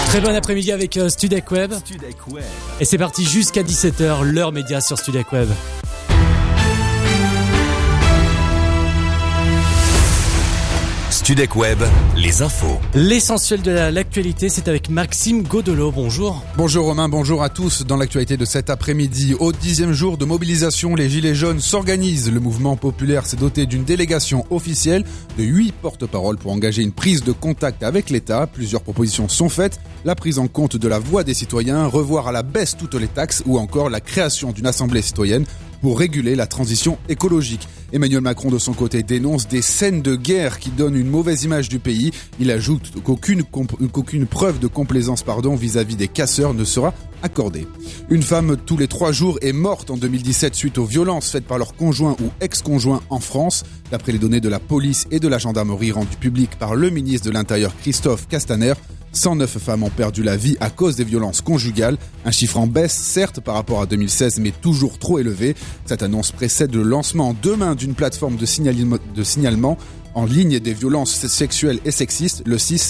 Très bon après-midi avec Studek Web. Et c'est parti jusqu'à 17h, l'heure média sur Studek Web. Studek Web, les infos. L'essentiel de l'actualité, c'est avec Maxime Godelot. Bonjour. Bonjour Romain, bonjour à tous. Dans l'actualité de cet après-midi, au 10e jour de mobilisation, les Gilets jaunes s'organisent. Le mouvement populaire s'est doté d'une délégation officielle de 8 porte-paroles pour engager une prise de contact avec l'État. Plusieurs propositions sont faites. La prise en compte de la voix des citoyens, revoir à la baisse toutes les taxes ou encore la création d'une assemblée citoyenne pour réguler la transition écologique. Emmanuel Macron, de son côté, dénonce des scènes de guerre qui donnent une mauvaise image du pays. Il ajoute qu'aucune preuve de complaisance vis-à-vis des casseurs ne sera accordée. Une femme tous les 3 jours est morte en 2017 suite aux violences faites par leur conjoint ou ex-conjoint en France. D'après les données de la police et de la gendarmerie rendues publiques par le ministre de l'Intérieur Christophe Castaner, 109 femmes ont perdu la vie à cause des violences conjugales. Un chiffre en baisse, certes, par rapport à 2016, mais toujours trop élevé. Cette annonce précède le lancement demain d'une plateforme de signalement en ligne des violences sexuelles et sexistes, le site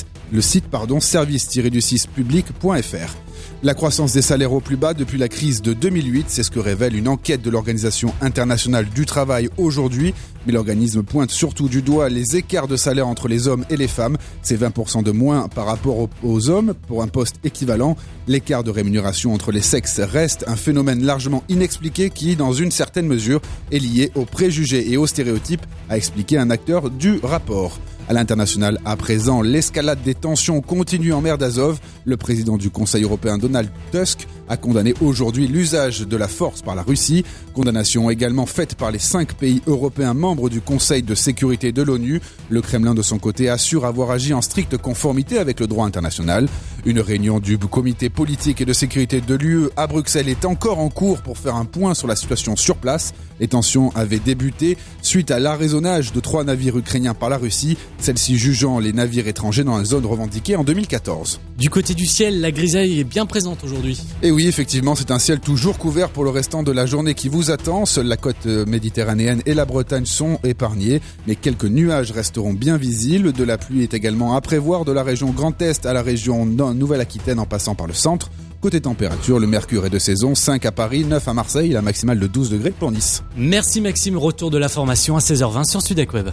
service-du6public.fr. La croissance des salaires au plus bas depuis la crise de 2008, c'est ce que révèle une enquête de l'Organisation internationale du travail aujourd'hui. Mais l'organisme pointe surtout du doigt les écarts de salaire entre les hommes et les femmes. C'est 20% de moins par rapport aux hommes pour un poste équivalent. L'écart de rémunération entre les sexes reste un phénomène largement inexpliqué qui, dans une certaine mesure, est lié aux préjugés et aux stéréotypes, a expliqué un acteur du rapport. À l'international, à présent, l'escalade des tensions continue en mer d'Azov. Le président du Conseil européen, Donald Tusk, a condamné aujourd'hui l'usage de la force par la Russie. Condamnation également faite par les 5 pays européens membres du Conseil de sécurité de l'ONU. Le Kremlin, de son côté, assure avoir agi en stricte conformité avec le droit international. Une réunion du comité politique et de sécurité de l'UE à Bruxelles est encore en cours pour faire un point sur la situation sur place. Les tensions avaient débuté suite à l'arraisonnage de 3 navires ukrainiens par la Russie, celle-ci jugeant les navires étrangers dans la zone revendiquée en 2014. Du côté du ciel, la grisaille est bien présente aujourd'hui. Et oui, effectivement, c'est un ciel toujours couvert pour le restant de la journée qui vous attend. Seule la côte méditerranéenne et la Bretagne sont épargnées, mais quelques nuages resteront bien visibles. De la pluie est également à prévoir de la région Grand Est à la région Nouvelle-Aquitaine en passant par le centre. Côté température, le mercure est de saison, 5 à Paris, 9 à Marseille, la maximale de 12 degrés pour Nice. Merci Maxime, retour de l'information à 16h20 sur Studek Web.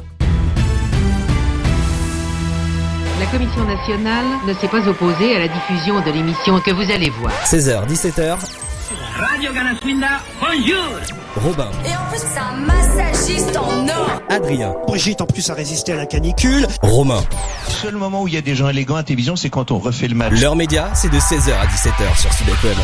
La Commission nationale ne s'est pas opposée à la diffusion de l'émission que vous allez voir. 16h, 17h. Radio Ganaswinda, bonjour. Robin. Et en plus, c'est un massagiste en or. Adrien. Brigitte, en plus, a résisté à la canicule. Romain. Le seul moment où il y a des gens élégants à la télévision, c'est quand on refait le match. L'heure média, c'est de 16h à 17h sur Studek Web.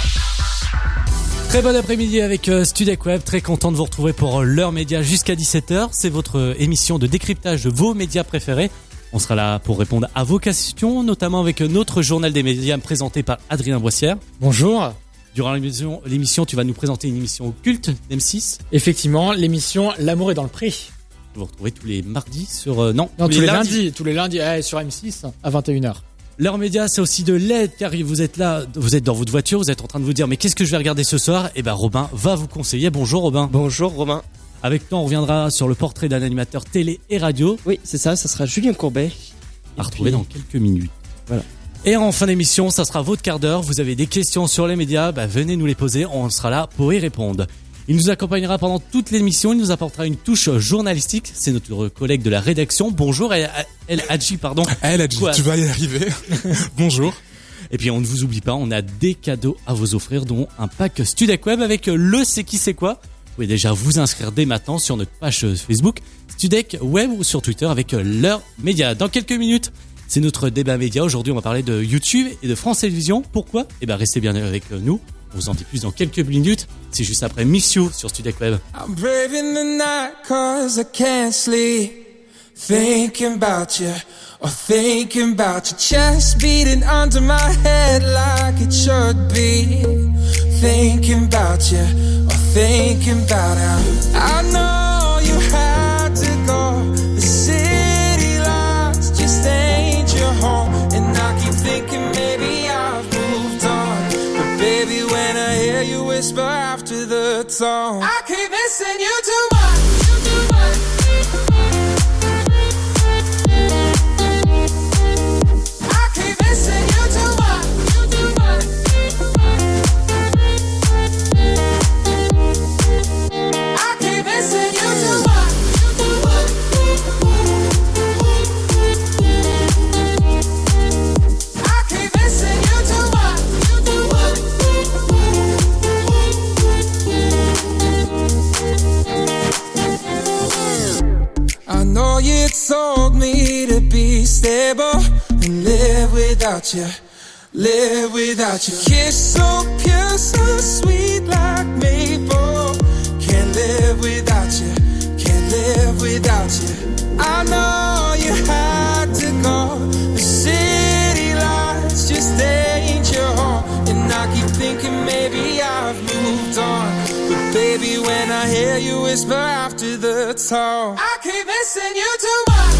Très bon après-midi avec Studek Web, très content de vous retrouver pour l'heure média jusqu'à 17h. C'est votre émission de décryptage de vos médias préférés. On sera là pour répondre à vos questions, notamment avec notre journal des médias présenté par Adrien Boissière. Bonjour. Durant l'émission, tu vas nous présenter une émission culte d'M6. Effectivement, l'émission L'amour est dans le pré. Vous retrouvez tous les mardis sur... Non, tous les lundis. Tous les lundis sur M6 à 21h. L'heure média, c'est aussi de l'aide, car vous êtes là, vous êtes dans votre voiture, vous êtes en train de vous dire « Mais qu'est-ce que je vais regarder ce soir ?» Eh ben Robin va vous conseiller. Bonjour Robin. Bonjour Romain. Avec toi, on reviendra sur le portrait d'un animateur télé et radio. Oui, c'est ça sera Julien Courbet. À retrouver dans quelques minutes. Voilà. Et en fin d'émission, ça sera votre quart d'heure. Vous avez des questions sur les médias, venez nous les poser, on sera là pour y répondre. Il nous accompagnera pendant toute l'émission, il nous apportera une touche journalistique. C'est notre collègue de la rédaction. Bonjour El Hadji, pardon. El Hadji, tu vas y arriver. Bonjour. Et puis on ne vous oublie pas, on a des cadeaux à vous offrir, dont un pack Studek Web avec le C'est qui c'est quoi. Vous pouvez déjà vous inscrire dès maintenant sur notre page Facebook Studek Web ou sur Twitter avec l'heure média. Dans quelques minutes, c'est notre débat média. Aujourd'hui, on va parler de YouTube et de France Télévisions. Pourquoi ? Restez bien avec nous. On vous en dit plus dans quelques minutes. C'est juste après Miss You sur Studek Web. I'm braving the night cause I can't sleep. Thinking about you or thinking about your chest beating under my head like it should be. Thinking about you or thinking about how I know you had to go. The city lights just ain't your home. And I keep thinking maybe I've moved on. But baby, when I hear you whisper after the tone, I keep missing you too much. I keep missing you too much. stable and live without you. Live without you. Kiss so pure, so sweet like maple. Can't live without you. Can't live without you. I know you had to go. The city lights just ain't your home. And I keep thinking maybe I've moved on. But baby, when I hear you whisper after the tone, I keep missing you too much.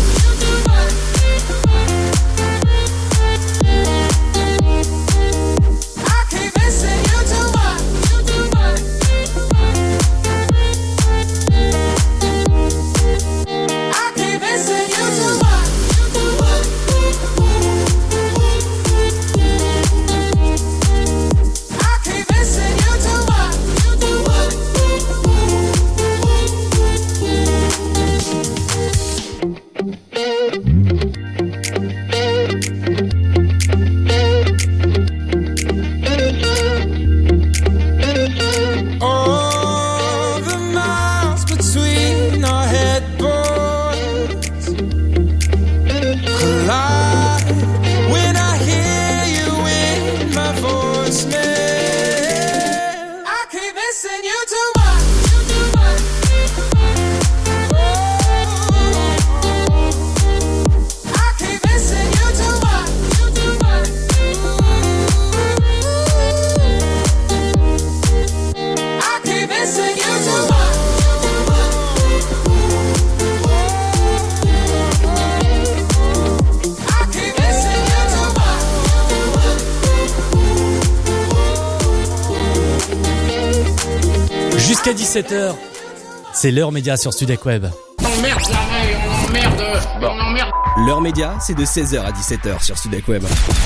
Jusqu'à 17h, c'est l'heure média sur Studek Web. On emmerde on emmerde. L'heure média, c'est de 16h à 17h sur Studek Web.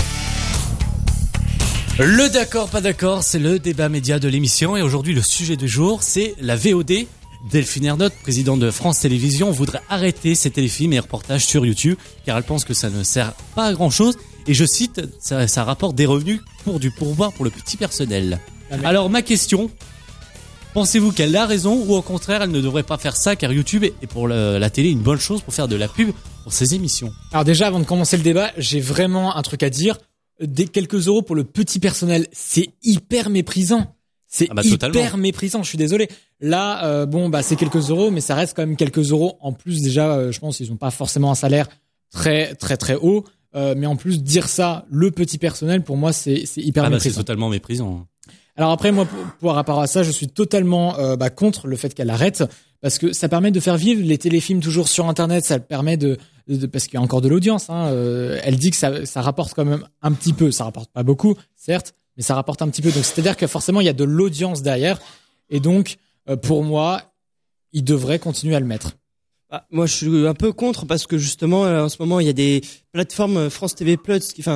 Le d'accord, pas d'accord, c'est le débat média de l'émission. Et aujourd'hui, le sujet du jour, c'est la VOD. Delphine Ernotte, présidente de France Télévisions, voudrait arrêter ses téléfilms et reportages sur YouTube, car elle pense que ça ne sert pas à grand chose. Et je cite, ça rapporte des revenus pour du pourboire pour le petit personnel. Alors ma question, pensez-vous qu'elle a raison ou au contraire elle ne devrait pas faire ça, car YouTube est pour la télé une bonne chose pour faire de la pub pour ses émissions? Alors déjà, avant de commencer le débat, j'ai vraiment un truc à dire. Des quelques euros pour le petit personnel, c'est hyper méprisant. C'est hyper méprisant, je suis désolé. Là, c'est quelques euros, mais ça reste quand même quelques euros. En plus, déjà, je pense qu'ils n'ont pas forcément un salaire très très très haut. Mais en plus, dire ça, le petit personnel, pour moi, c'est hyper méprisant. C'est totalement méprisant. Alors après, moi, par rapport à ça, je suis totalement contre le fait qu'elle arrête, parce que ça permet de faire vivre les téléfilms toujours sur Internet. Ça permet de parce qu'il y a encore de l'audience. Elle dit que ça rapporte quand même un petit peu. Ça rapporte pas beaucoup, certes, mais ça rapporte un petit peu. Donc c'est-à-dire que forcément, il y a de l'audience derrière, et donc pour moi, il devrait continuer à le mettre. Moi, je suis un peu contre parce que justement, en ce moment, il y a des plateformes France TV Plus, il y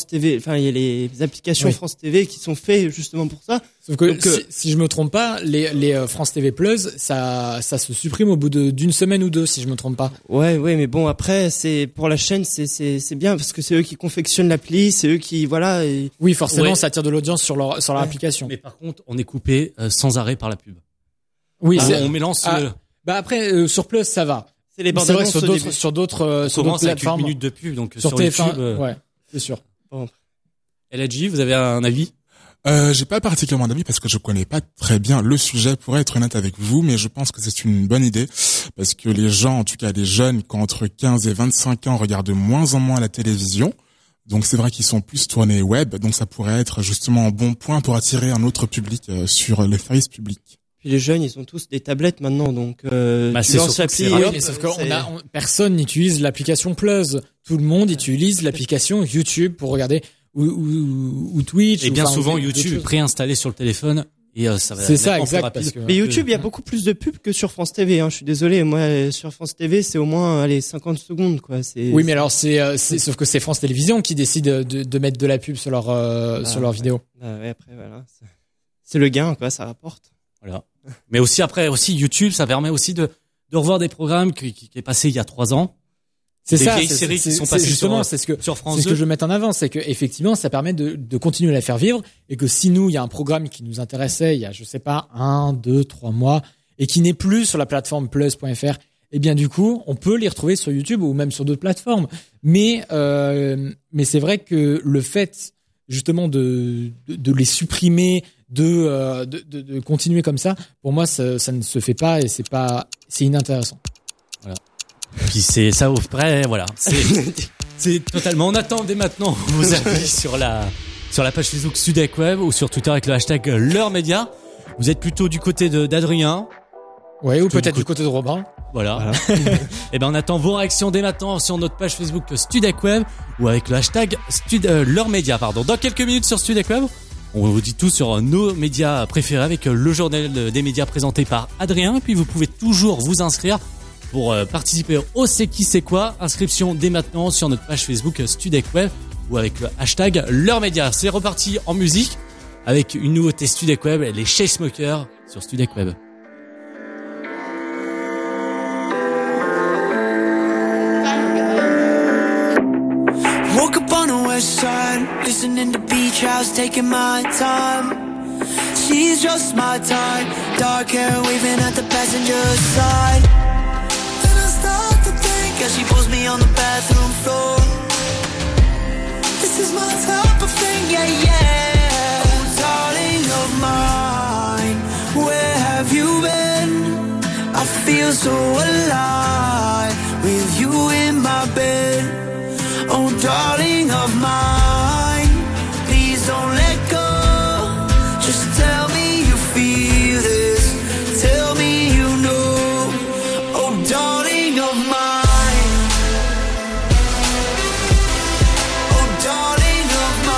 a les applications France TV qui sont faites justement pour ça. Sauf que si je me trompe pas, les France TV Plus, ça se supprime au bout d'une semaine ou deux, si je me trompe pas. Ouais, mais bon, après, c'est pour la chaîne, c'est bien parce que c'est eux qui confectionnent l'appli, c'est eux qui Oui, forcément, ça attire de l'audience sur leur application. Mais par contre, on est coupé sans arrêt par la pub. Oui, on mélange. Après, sur Plus, ça va. C'est vrai que sur d'autres plateformes. 8 minutes de pub, donc sur TF1, YouTube. Ouais, c'est sûr. Bon. LG, vous avez un avis? J'ai pas particulièrement d'avis parce que je connais pas très bien le sujet, pour être honnête avec vous, mais je pense que c'est une bonne idée parce que les gens, en tout cas les jeunes, qui ont entre 15 et 25 ans, regardent de moins en moins la télévision. Donc c'est vrai qu'ils sont plus tournés web, donc ça pourrait être justement un bon point pour attirer un autre public sur le service public. Puis les jeunes, ils ont tous des tablettes maintenant, donc tu lances l'appli. Sauf que personne n'utilise l'application Plus. Tout le monde utilise l'application YouTube pour regarder ou Twitch. Et bien souvent YouTube est préinstallé sur le téléphone et ça va. C'est ça, exact. Mais YouTube, il y a beaucoup plus de pubs que sur France TV. Je suis désolé, moi sur France TV, c'est au moins 50 secondes quoi. Oui, mais alors sauf que c'est France Télévisions qui décide de mettre de la pub sur leur vidéo. Ouais, après voilà, c'est le gain quoi, ça rapporte. Voilà. Mais aussi YouTube, ça permet aussi de revoir des programmes qui est passé il y a 3 ans. C'est ça, vieilles séries qui sont passées sur France 2. C'est ce que je veux mettre en avant, c'est que effectivement, ça permet de continuer à la faire vivre et que si nous, il y a un programme qui nous intéressait il y a, je sais pas, 1, 2, 3 mois et qui n'est plus sur la plateforme plus.fr et bien du coup, on peut les retrouver sur YouTube ou même sur d'autres plateformes. Mais c'est vrai que le fait justement de les supprimer, de continuer comme ça, pour moi ça ne se fait pas et c'est inintéressant. Voilà. Puis c'est ça au vrai, voilà. C'est totalement. On attend dès maintenant vos avis sur la page Facebook Studek Web ou sur Twitter avec le hashtag LeurMédia. Vous êtes plutôt du côté d'Adrien. Ouais, ou peut-être du côté de Robin. Voilà. Et ben on attend vos réactions dès maintenant sur notre page Facebook Studek Web ou avec le hashtag LeurMédia, pardon. Dans quelques minutes sur Studek Web, on vous dit tout sur nos médias préférés avec le journal des médias présenté par Adrien. Et puis vous pouvez toujours vous inscrire pour participer au C'est qui c'est quoi. Inscription dès maintenant sur notre page Facebook Studek Web ou avec le hashtag LeurMédia. C'est reparti en musique avec une nouveauté Studek Web, les Chainsmokers sur Studek Web. Woke up on the west side, listening to beach house, taking my time. She's just my type, dark hair waving at the passenger side. Then I start to think as she pulls me on the bathroom floor. This is my type of thing, yeah, yeah. Oh, darling of mine, where have you been? I feel so alive with you in my bed. Oh, darling of mine, please don't let go. Just tell me you feel this. Tell me you know. Oh, darling of mine. Oh, darling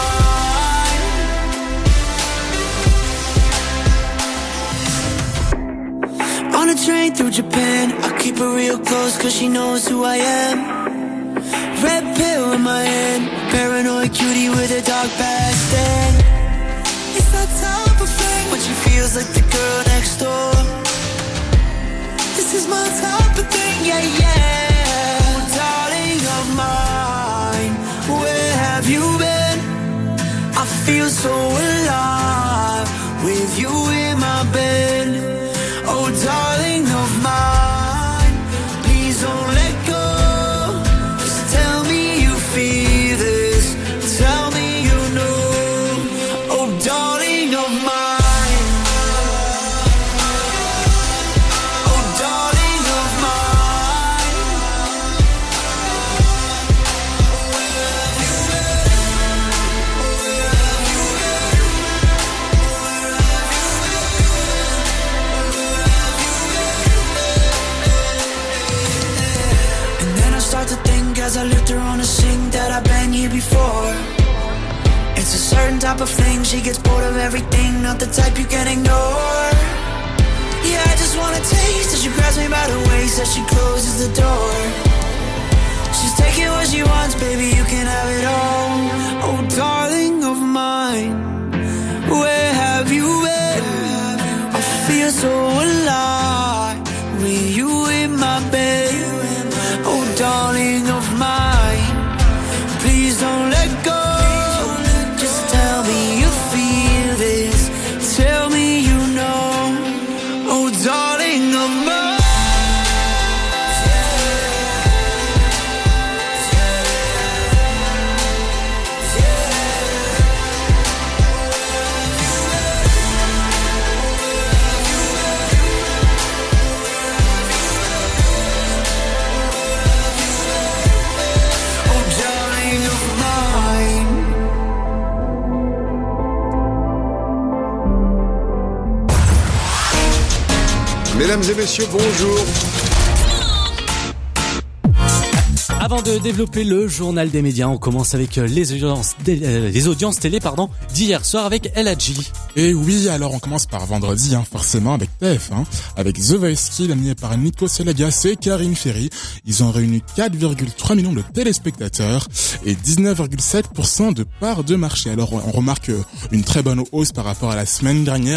of mine. On a train through Japan, I keep her real close 'cause she knows who I am. Red pill in my hand, paranoid cutie with a dark past. And it's that type of thing when she feels like the girl next door. This is my type of thing, yeah, yeah. Oh, darling of mine, where have you been? I feel so alive with you in my bed. Oh, darling of mine, please don't let go. Feel this, tell me you know. Oh, darling of mine. Oh, darling of mine. And then I start to think as I lift her on a sing that I've been here before. It's a certain type of thing, she gets bored of everything, not the type you can ignore. Yeah, I just wanna taste as she grabs me by the waist as she closes the door. She's taking what she wants, baby, you can have it all. Oh, darling of mine, where have you been? I feel so alive with you in my bed. Oh, darling of mine, please don't let go. Just tell me you feel this. Tell me you know. Oh, darling of mine. Mesdames et messieurs, bonjour. Avant de développer le journal des médias, on commence avec les audiences télé d'hier soir avec LHJ. Et oui, alors on commence par vendredi, forcément, avec TF1, avec The Voice Kids, animé par Nico Selagas et Karine Ferry. Ils ont réuni 4,3 millions de téléspectateurs et 19,7% de part de marché. Alors on remarque une très bonne hausse par rapport à la semaine dernière,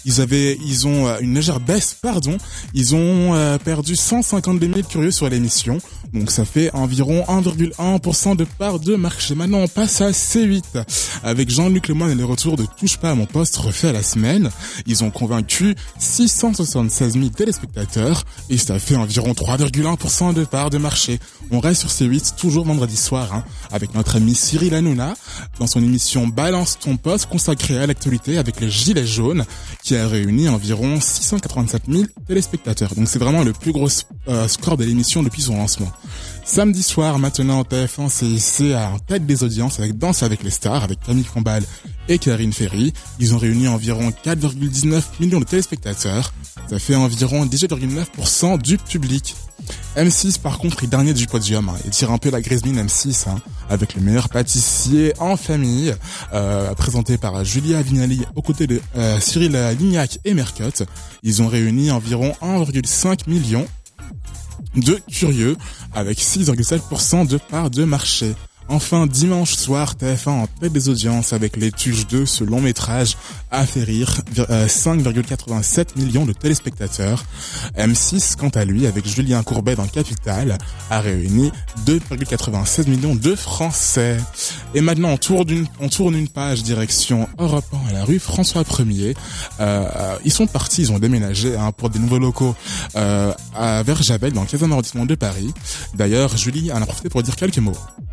Ils ont une légère baisse, Ils ont perdu 152 000 curieux sur l'émission. Donc ça fait environ 1,1% de part de marché. Maintenant on passe à C8 avec Jean-Luc Lemoyne et le retour de Touche pas à mon poste refait à la semaine. Ils ont convaincu 676 000 téléspectateurs et ça fait environ 3,1% de part de marché. On reste sur C8 toujours vendredi soir avec notre ami Cyril Hanouna dans son émission Balance ton poste consacrée à l'actualité avec les Gilets jaunes qui a réuni environ 687 000 téléspectateurs. Donc c'est vraiment le plus gros score de l'émission depuis son lancement. Samedi soir, maintenant, TF1 CIC a en tête des audiences avec Danse avec les stars, avec Camille Combal et Karine Ferry. Ils ont réuni environ 4,19 millions de téléspectateurs. Ça fait environ 18,9% du public. M6, par contre, est dernier du podium. Il tire un peu la grise mine M6, avec le meilleur pâtissier en famille, présenté par Julia Vignali aux côtés de Cyril Lignac et Mercotte. Ils ont réuni environ 1,5 million de curieux avec 6,7% de part de marché. Enfin, dimanche soir, TF1 en tête des audiences avec Les Tuches 2, ce long métrage a fait rire 5,87 millions de téléspectateurs. M6, quant à lui, avec Julien Courbet dans Capital, a réuni 2,96 millions de Français. Et maintenant, on tourne une page direction Europe 1 à la rue François 1er. Ils sont partis, ils ont déménagé pour des nouveaux locaux à Verjavel, dans le 15e arrondissement de Paris. D'ailleurs, Julie en a profité pour dire quelques mots.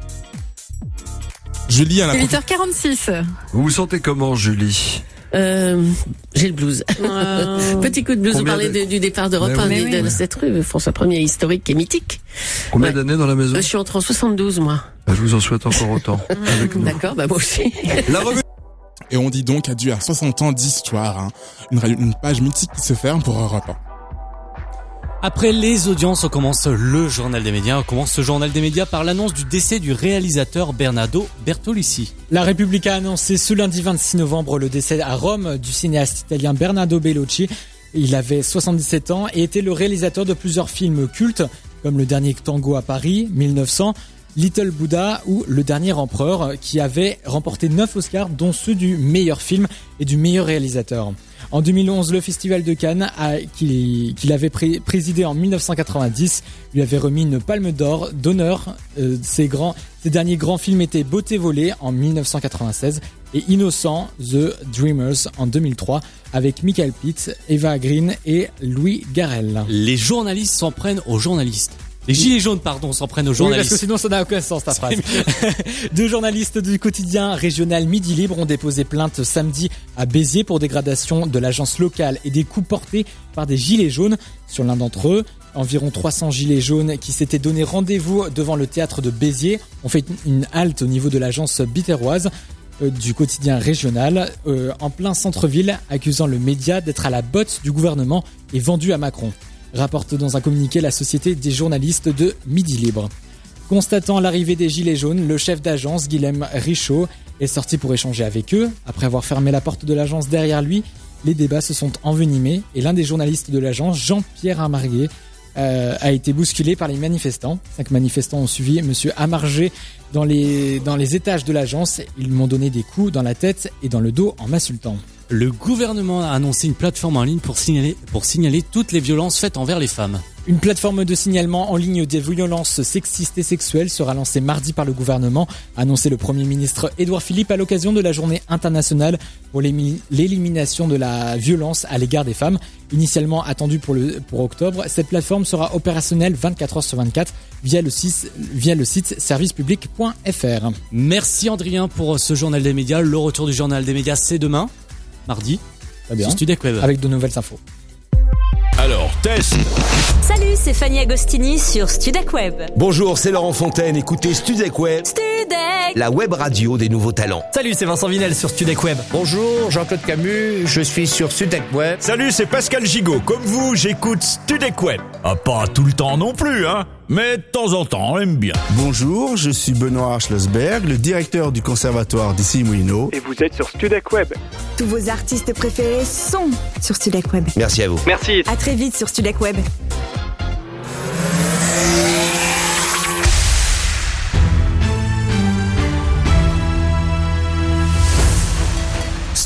Julie, à 8h46. Vous vous sentez comment, Julie? J'ai le blues. Petit coup de blues. Vous parlez du départ d'Europe 1 de cette rue François 1er historique et mythique. Combien d'années dans la maison? Je suis entré en 72, moi. Je vous en souhaite encore autant. Avec nous. D'accord, moi aussi. La revue. Et on dit donc adieu à 60 ans d'histoire. Une page mythique qui se ferme pour Europe 1. Après les audiences, on commence le journal des médias. On commence ce journal des médias par l'annonce du décès du réalisateur Bernardo Bertolucci. La République a annoncé ce lundi 26 novembre le décès à Rome du cinéaste italien Bernardo Bertolucci. Il avait 77 ans et était le réalisateur de plusieurs films cultes comme Le Dernier Tango à Paris, 1900, Little Buddha ou Le Dernier Empereur, qui avait remporté 9 Oscars, dont ceux du meilleur film et du meilleur réalisateur. En 2011, le Festival de Cannes, qu'il avait présidé en 1990, lui avait remis une palme d'honneur. Ses derniers grands films étaient Beauté volée en 1996 et Innocent, The Dreamers en 2003, avec Michael Pitt, Eva Green et Louis Garrel. Les journalistes s'en prennent aux journalistes. Les gilets jaunes, s'en prennent aux journalistes. Oui, parce que sinon ça n'a aucun sens ta phrase. 2 journalistes du quotidien régional Midi Libre ont déposé plainte samedi à Béziers pour dégradation de l'agence locale et des coups portés par des gilets jaunes. Sur l'un d'entre eux, environ 300 gilets jaunes qui s'étaient donné rendez-vous devant le théâtre de Béziers ont fait une halte au niveau de l'agence biterroise du quotidien régional en plein centre-ville, accusant le média d'être à la botte du gouvernement et vendu à Macron. Rapporte dans un communiqué la Société des journalistes de Midi Libre. Constatant l'arrivée des Gilets jaunes, le chef d'agence, Guilhem Richaud, est sorti pour échanger avec eux. Après avoir fermé la porte de l'agence derrière lui, les débats se sont envenimés et l'un des journalistes de l'agence, Jean-Pierre Amarguet, a été bousculé par les manifestants. 5 manifestants ont suivi Monsieur Amarguet dans les étages de l'agence. Ils m'ont donné des coups dans la tête et dans le dos en m'insultant. Le gouvernement a annoncé une plateforme en ligne pour signaler toutes les violences faites envers les femmes. Une plateforme de signalement en ligne des violences sexistes et sexuelles sera lancée mardi par le gouvernement, a annoncé le Premier ministre Édouard Philippe à l'occasion de la journée internationale pour l'élimination de la violence à l'égard des femmes. Initialement attendue pour octobre, cette plateforme sera opérationnelle 24 heures sur 24 via le site servicepublic.fr. Merci Adrien pour ce journal des médias. Le retour du journal des médias, c'est demain, mardi, sur Studec Web. Avec de nouvelles infos. Alors, test. Salut, c'est Fanny Agostini sur Studec Web. Bonjour, c'est Laurent Fontaine. Écoutez Studec Web. Studec, la web radio des nouveaux talents. Salut, c'est Vincent Vinel sur Studec Web. Bonjour, Jean-Claude Camus, je suis sur Studec Web. Salut, c'est Pascal Gigot. Comme vous, j'écoute Studec Web. Ah, pas tout le temps non plus, hein. Mais de temps en temps, on aime bien. Bonjour, je suis Benoît Schlossberg, le directeur du conservatoire d'Issy-Moulineaux. Et vous êtes sur Studec Web. Tous vos artistes préférés sont sur Studec Web. Merci à vous. Merci. À très vite sur Studec Web.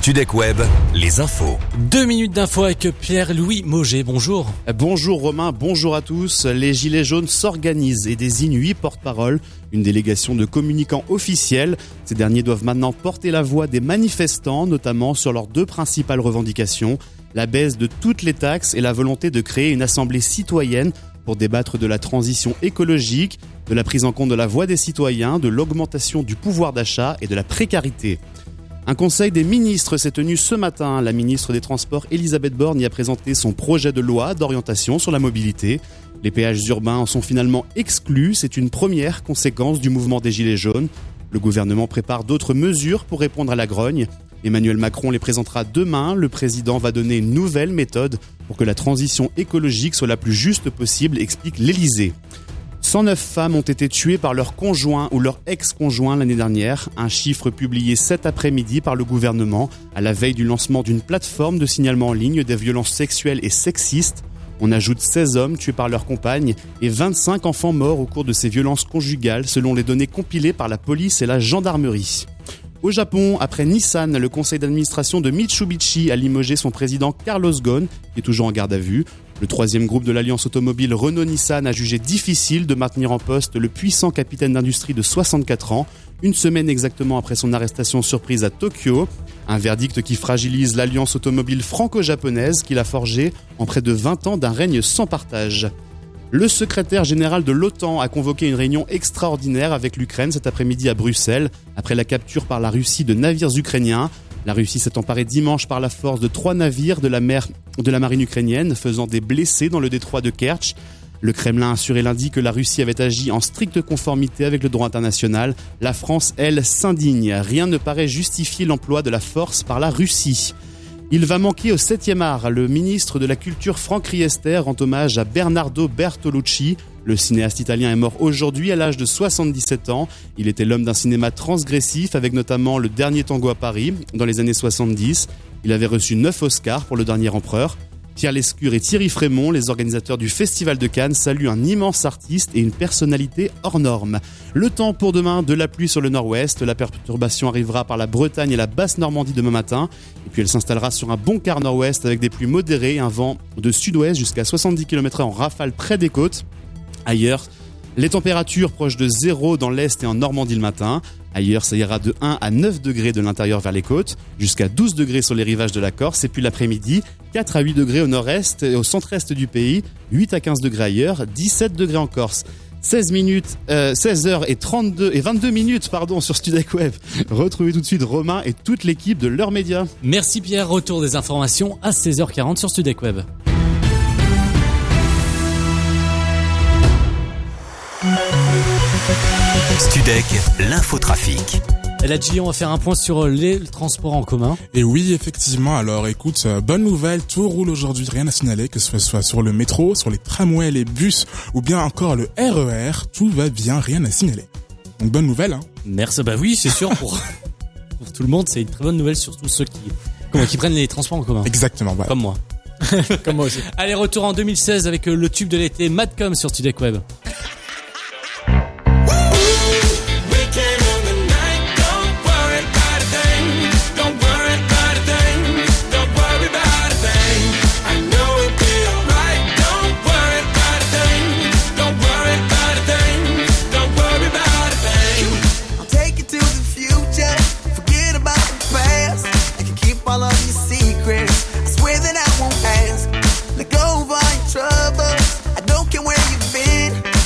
Studek Web, les infos. 2 minutes d'infos avec Pierre-Louis Mauger. Bonjour. Bonjour Romain, bonjour à tous. Les Gilets jaunes s'organisent et désignent 8 porte-paroles, une délégation de communicants officiels. Ces derniers doivent maintenant porter la voix des manifestants, notamment sur leurs 2 principales revendications, la baisse de toutes les taxes et la volonté de créer une assemblée citoyenne pour débattre de la transition écologique, de la prise en compte de la voix des citoyens, de l'augmentation du pouvoir d'achat et de la précarité. Un conseil des ministres s'est tenu ce matin. La ministre des Transports, Elisabeth Borne, y a présenté son projet de loi d'orientation sur la mobilité. Les péages urbains en sont finalement exclus. C'est une première conséquence du mouvement des Gilets jaunes. Le gouvernement prépare d'autres mesures pour répondre à la grogne. Emmanuel Macron les présentera demain. Le président va donner une nouvelle méthode pour que la transition écologique soit la plus juste possible, explique l'Élysée. 109 femmes ont été tuées par leur conjoint ou leur ex-conjoint l'année dernière, un chiffre publié cet après-midi par le gouvernement à la veille du lancement d'une plateforme de signalement en ligne des violences sexuelles et sexistes. On ajoute 16 hommes tués par leur compagne et 25 enfants morts au cours de ces violences conjugales selon les données compilées par la police et la gendarmerie. Au Japon, après Nissan, le conseil d'administration de Mitsubishi a limogé son président Carlos Ghosn, qui est toujours en garde à vue. Le 3e groupe de l'alliance automobile Renault-Nissan a jugé difficile de maintenir en poste le puissant capitaine d'industrie de 64 ans, une semaine exactement après son arrestation surprise à Tokyo. Un verdict qui fragilise l'alliance automobile franco-japonaise qu'il a forgée en près de 20 ans d'un règne sans partage. Le secrétaire général de l'OTAN a convoqué une réunion extraordinaire avec l'Ukraine cet après-midi à Bruxelles, après la capture par la Russie de navires ukrainiens. La Russie s'est emparée dimanche par la force de 3 navires de la marine ukrainienne, faisant des blessés dans le détroit de Kertch. Le Kremlin a assuré lundi que la Russie avait agi en stricte conformité avec le droit international. La France, elle, s'indigne. Rien ne paraît justifier l'emploi de la force par la Russie. Il va manquer au 7e art. Le ministre de la Culture Franck Riester rend hommage à Bernardo Bertolucci. Le cinéaste italien est mort aujourd'hui à l'âge de 77 ans. Il était l'homme d'un cinéma transgressif avec notamment Le Dernier Tango à Paris dans les années 70. Il avait reçu 9 Oscars pour Le Dernier Empereur. Pierre Lescure et Thierry Frémont, les organisateurs du Festival de Cannes, saluent un immense artiste et une personnalité hors norme. Le temps pour demain, de la pluie sur le nord-ouest. La perturbation arrivera par la Bretagne et la Basse-Normandie demain matin. Et puis elle s'installera sur un bon quart nord-ouest avec des pluies modérées et un vent de sud-ouest jusqu'à 70 km/h en rafale près des côtes. Ailleurs, les températures proches de 0 dans l'est et en Normandie le matin. Ailleurs, ça ira de 1 à 9 degrés de l'intérieur vers les côtes, jusqu'à 12 degrés sur les rivages de la Corse. Et puis l'après-midi, 4 à 8 degrés au nord-est et au centre-est du pays, 8 à 15 degrés ailleurs, 17 degrés en Corse. 16h et 22 minutes sur Studek Web. Retrouvez tout de suite Romain et toute l'équipe de L'Heure Média. Merci Pierre, retour des informations à 16h40 sur Studek Web. Studek, l'infotrafic. La Gilles, on va faire un point sur les transports en commun. Et oui, effectivement. Alors, écoute, bonne nouvelle, tout roule aujourd'hui, rien à signaler, que ce soit sur le métro, sur les tramways, les bus, ou bien encore le RER, tout va bien, rien à signaler. Donc, bonne nouvelle, hein. Merci, bah oui, c'est sûr, pour tout le monde, c'est une très bonne nouvelle, surtout ceux qui prennent les transports en commun. Exactement, voilà. Comme moi. Comme moi aussi. Allez, retour en 2016 avec le tube de l'été, Madcom sur Studek Web. Let go of all your troubles. I don't care where you've been.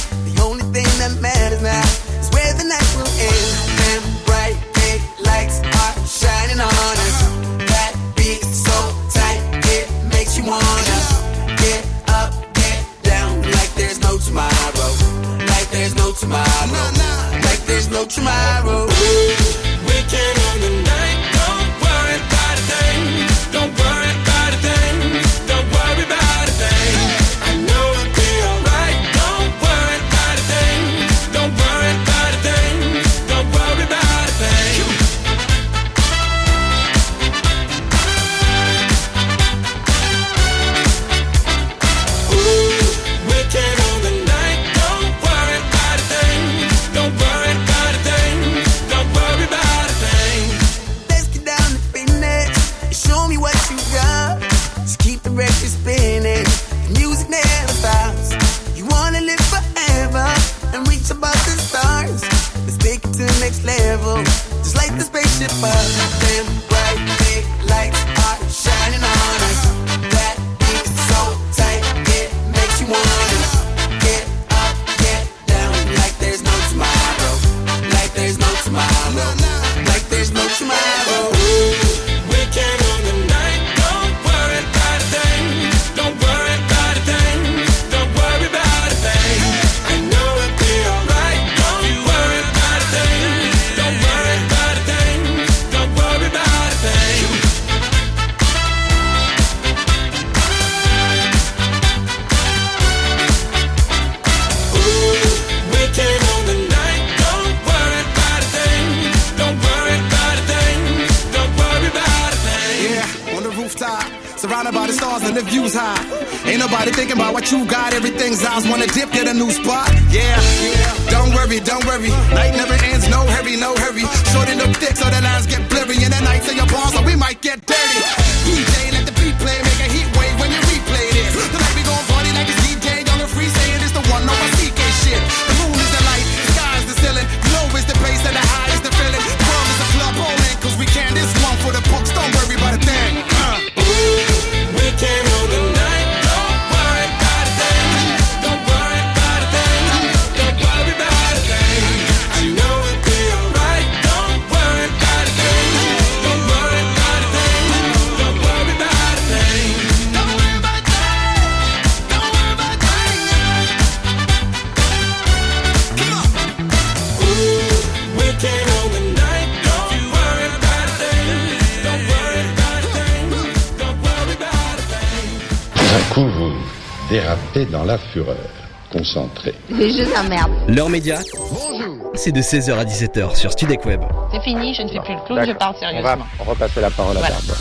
take the spaceship up. Them bright big lights are shining on us. That beat so tight, it makes you wanna get up, get down, like there's no tomorrow, like there's no tomorrow, like there's no tomorrow. We came on the night, don't worry about a thing, don't worry about a thing, don't worry about a thing. I know it'll be alright, don't worry about a thing, don't worry about a thing, don't worry about a thing. Ooh, we came on the night, don't worry about a thing, don't worry about a thing, don't worry about a thing. Yeah, on the rooftop, surrounded by the stars and the view's high. Ain't nobody thinking about what you got, everything's ours. Wanna dip, get a new spot. Yeah, don't worry, don't worry. Night never ends, no hurry, no hurry. Short and up thick so the lines get blurry. And the nights in your bars, so we might get dirty. DJ, let the beat play, make a heat wave when you replay this. Tonight we gon' party like it's DJ, young and free, saying it's the one, no one CK shit. The moon is the light, the sky is the ceiling. Low is the bass and the high is the feeling. The world is a club, rolling, cause we can. This one for the books, don't worry about a thing. We came on the night, don't worry about a thing, don't worry about a thing, don't worry about a thing. I know it'll be alright, don't worry about a thing, don't worry about a thing, don't worry about a thing. Don't worry about a thing, don't worry about a thing. Come on. Ooh, we came on the night, don't worry about a thing, don't worry about a thing, don't worry about a thing. D'un coup, vous dérapez dans la fureur. Concentré. Les jeux d'emmerde. L'heure média, c'est de 16h à 17h sur Studek Web. C'est fini, je ne fais plus le clown, je parle sérieusement. On va repasser la parole à Barbara.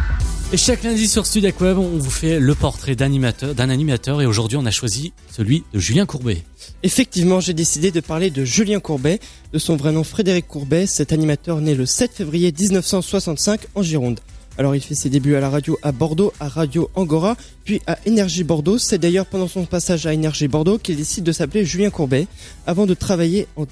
Et chaque lundi sur Studek Web, on vous fait le portrait d'un animateur et aujourd'hui on a choisi celui de Julien Courbet. Effectivement, j'ai décidé de parler de Julien Courbet, de son vrai nom Frédéric Courbet, cet animateur né le 7 février 1965 en Gironde. Alors il fait ses débuts à la radio à Bordeaux, à Radio Angora, puis à Énergie Bordeaux. C'est d'ailleurs pendant son passage à Énergie Bordeaux qu'il décide de s'appeler Julien Courbet, avant de travailler en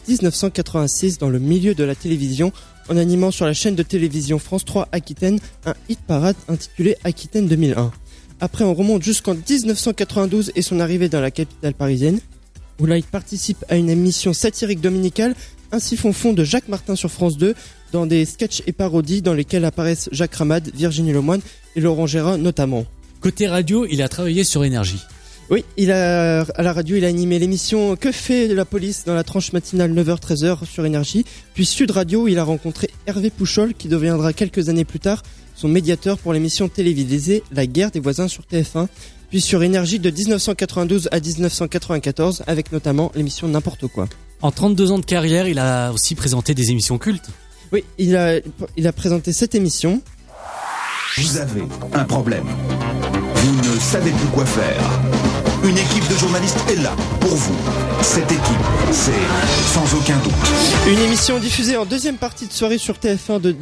1986 dans le milieu de la télévision, en animant sur la chaîne de télévision France 3 Aquitaine un hit parade intitulé Aquitaine 2001. Après on remonte jusqu'en 1992 et son arrivée dans la capitale parisienne, où là il participe à une émission satirique dominicale, Ainsi fond de Jacques Martin sur France 2, dans des sketchs et parodies dans lesquels apparaissent Jacques Ramade, Virginie Lemoine et Laurent Gérard notamment. Côté radio, il a travaillé sur Énergie. Oui, à la radio, il a animé l'émission Que fait la police dans la tranche matinale 9h-13h sur Énergie. Puis Sud Radio, il a rencontré Hervé Pouchol, qui deviendra quelques années plus tard son médiateur pour l'émission télévisée La guerre des voisins sur TF1. Puis sur Énergie de 1992 à 1994, avec notamment l'émission N'importe quoi. En 32 ans de carrière, il a aussi présenté des émissions cultes. Oui, il a présenté cette émission. Vous avez un problème. Vous ne savez plus quoi faire. Une équipe de journalistes est là pour vous. Cette équipe, c'est sans aucun doute. Une émission diffusée en deuxième partie de soirée sur TF1 de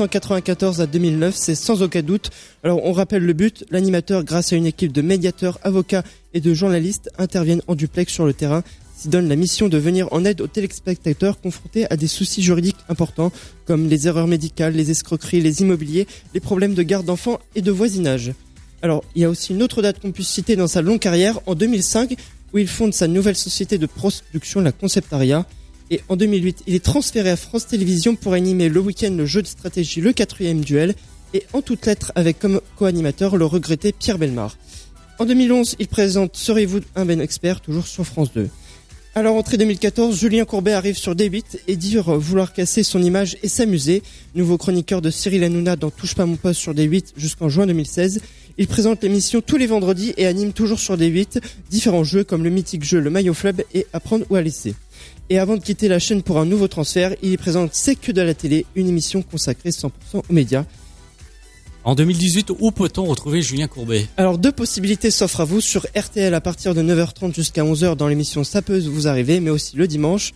1994 à 2009, c'est sans aucun doute. Alors on rappelle le but, l'animateur, grâce à une équipe de médiateurs, avocats et de journalistes, interviennent en duplex sur le terrain, s'y donne la mission de venir en aide aux téléspectateurs confrontés à des soucis juridiques importants, comme les erreurs médicales, les escroqueries, les immobiliers, les problèmes de garde d'enfants et de voisinage. Alors, il y a aussi une autre date qu'on puisse citer dans sa longue carrière, en 2005, où il fonde sa nouvelle société de production, la Conceptaria. Et en 2008, il est transféré à France Télévisions pour animer le week-end le jeu de stratégie Le 4e Duel, et en toutes lettres avec comme co-animateur le regretté Pierre Bellemare. En 2011, il présente Serez-vous un bon expert, toujours sur France 2. À la rentrée 2014, Julien Courbet arrive sur D8 et dit vouloir casser son image et s'amuser. Nouveau chroniqueur de Cyril Hanouna dans Touche pas mon poste sur D8 jusqu'en juin 2016. Il présente l'émission tous les vendredis et anime toujours sur D8 différents jeux comme le mythique jeu Le Maillot Fleuve et Apprendre ou à laisser. Et avant de quitter la chaîne pour un nouveau transfert, il y présente C'est que de la télé, une émission consacrée 100% aux médias. En 2018, où peut-on retrouver Julien Courbet ? Alors, deux possibilités s'offrent à vous sur RTL à partir de 9h30 jusqu'à 11h dans l'émission Ça peut vous arriver, mais aussi le dimanche.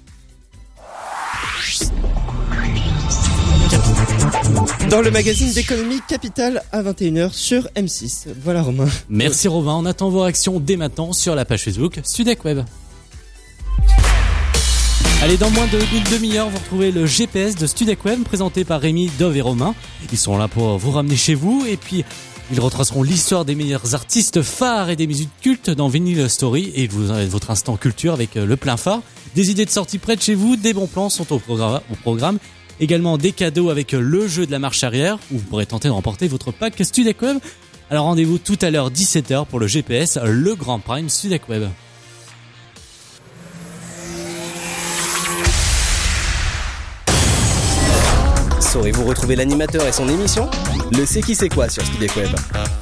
Dans le magazine d'économie Capital à 21h sur M6. Voilà Romain. Merci Romain, on attend vos réactions dès maintenant sur la page Facebook Studek Web. Allez, dans moins d'une demi-heure, vous retrouvez le GPS de Studek Web présenté par Rémi, Dove et Romain. Ils sont là pour vous ramener chez vous et puis ils retraceront l'histoire des meilleurs artistes phares et des musiques cultes dans Vinyl Story et vous avez votre instant culture avec le plein phare. Des idées de sortie près de chez vous, des bons plans sont au programme. Également des cadeaux avec le jeu de la marche arrière où vous pourrez tenter de remporter votre pack Studek Web. Alors rendez-vous tout à l'heure 17h pour le GPS, le Grand Prime Studek Web. Saurez-vous retrouver l'animateur et son émission ? Le C'est qui c'est quoi sur Studek Web.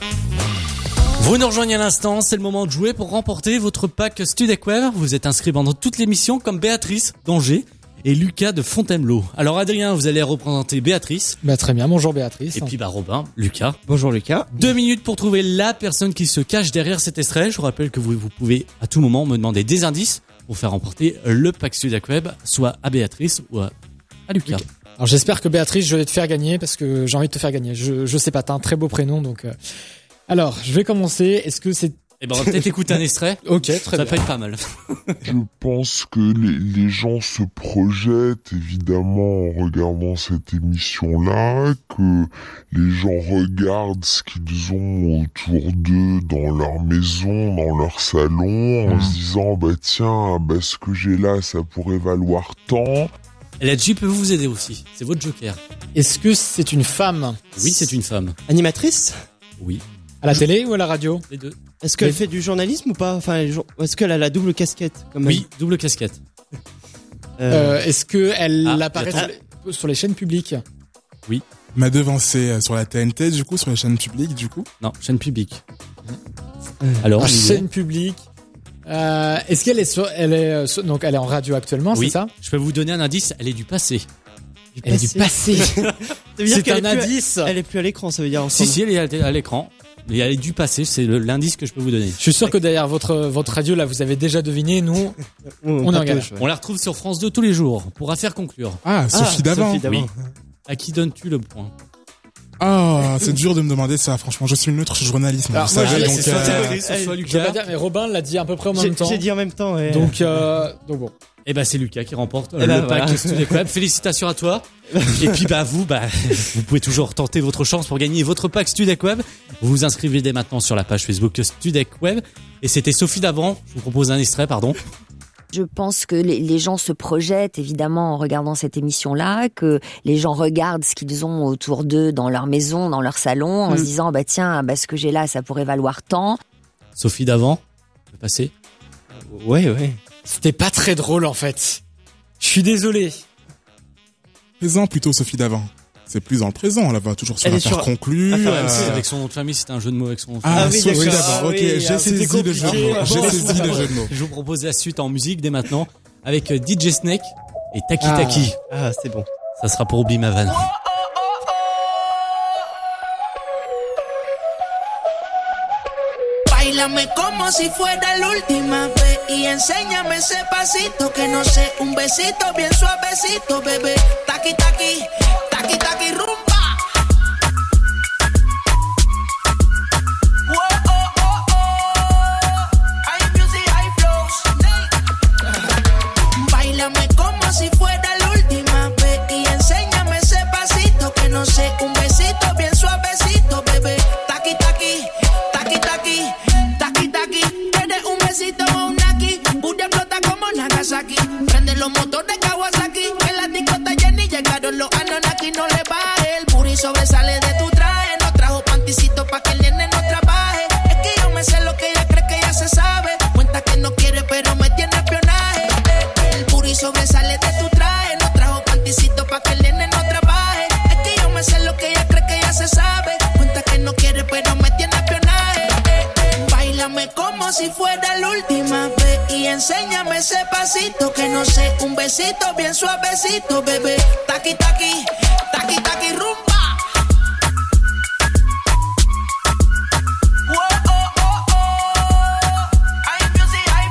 Vous nous rejoignez à l'instant, c'est le moment de jouer pour remporter votre pack Studek Web. Vous êtes inscrits pendant toute l'émission comme Béatrice d'Angers et Lucas de Fontainebleau. Alors Adrien, vous allez représenter Béatrice. Très bien, bonjour Béatrice. Et puis Robin, Lucas. Bonjour Lucas. 2 minutes pour trouver la personne qui se cache derrière cet extrait. Je vous rappelle que vous pouvez à tout moment me demander des indices pour faire remporter le pack Studek Web, soit à Béatrice ou à Lucas. Okay. Alors j'espère que Béatrice, je vais te faire gagner parce que j'ai envie de te faire gagner. Je sais pas, t'as un très beau prénom donc. Alors je vais commencer. Est-ce que c'est... on va peut-être écouter un extrait. Ok, très bien. Ça peut être pas mal. Je pense que les gens se projettent évidemment en regardant cette émission-là, que les gens regardent ce qu'ils ont autour d'eux dans leur maison, dans leur salon, en se disant tiens, ce que j'ai là, ça pourrait valoir tant. Et la J peut vous aider aussi, c'est votre joker. Est-ce que c'est une femme ? Oui, c'est une femme. Animatrice ? Oui. À la télé ou à la radio ? Les deux. Est-ce qu'elle fait du journalisme ou pas ? Enfin, est-ce qu'elle a la double casquette comme Oui, double casquette. Est-ce qu'elle apparaît sur les chaînes publiques ? Oui. M'a devancé sur la TNT, du coup, sur les chaînes publiques, du coup ? Non, chaîne publique. Alors, chaîne publique. Est-ce qu'elle est donc elle est en radio actuellement, oui, c'est ça ? Je peux vous donner un indice, elle est du passé. Elle est du passé. C'est un indice. Elle est plus à l'écran, ça veut dire ensemble. Si, elle est à l'écran. Mais elle est du passé, c'est l'indice que je peux vous donner. Je suis sûr que derrière votre radio là, vous avez déjà deviné. Nous, on est en galère. On la retrouve sur France 2 tous les jours pour faire conclure. Sophie Davant. Oui. À qui donnes-tu le point ? C'est dur de me demander ça, franchement. Je suis une autre journaliste. Alors, moi, soit Lucas. Mais Robin l'a dit à peu près en même temps. J'ai dit en même temps. Ouais. Donc bon. Et c'est Lucas qui remporte le pack Studek Web. Félicitations à toi. Et puis vous pouvez toujours tenter votre chance pour gagner votre pack Studek Web. Vous vous inscrivez dès maintenant sur la page Facebook Studek Web. Et c'était Sophie Davant. Je vous propose un extrait, pardon. Je pense que les gens se projettent évidemment en regardant cette émission-là, que les gens regardent ce qu'ils ont autour d'eux dans leur maison, dans leur salon, en se disant tiens, ce que j'ai là, ça pourrait valoir tant. Sophie Davant, le passé. Ouais. C'était pas très drôle en fait. Je suis désolé. Présent plutôt, Sophie Davant. C'est plus dans le présent, là, va toujours sur l'affaire conclue. Avec son nom de famille, c'était un jeu de mots avec son nom de famille. Oui, d'accord. Ok, j'ai saisi le jeu de mots. Je vous propose la suite en musique dès maintenant avec DJ Snake et Taki Taki. C'est bon. Ça sera pour oublier ma vanne. Báilame como si fuera la última vez y enséñame ese pasito que no sé, un besito bien suavecito, bebé. Taki taki, taki taki rumba. Whoa, oh, oh, oh. High music, high flows. Báilame como si fuera la última vez y enséñame ese pasito que no sé, un besito bien suavecito, bebé. Taki taki, taki taki. Taki taki, eres un besito o un naki. Booty explota como Nagasaki. Prende los motores Kawasaki. En la discota Jenny llegaron los Anunnaki. No le baje, el booty sobresale de tu traje. No trajo panticito pa' que el nene no trabaje. Es que yo me sé lo que ella cree que ya se sabe. Cuenta que no quiere pero me tiene espionaje. El booty sobresale de tu traje. No trajo panticito pa' que el nene no trabaje. Es que yo me sé lo que ella cree que ya se sabe. Cuenta que no quiere pero me tiene espionaje. Báilame como si fuera la última vez y enséñame ese pasito que no sé, un besito bien suavecito, bebé. Taki taki, taki taki rumba. Whoa, oh, oh, oh. High music, high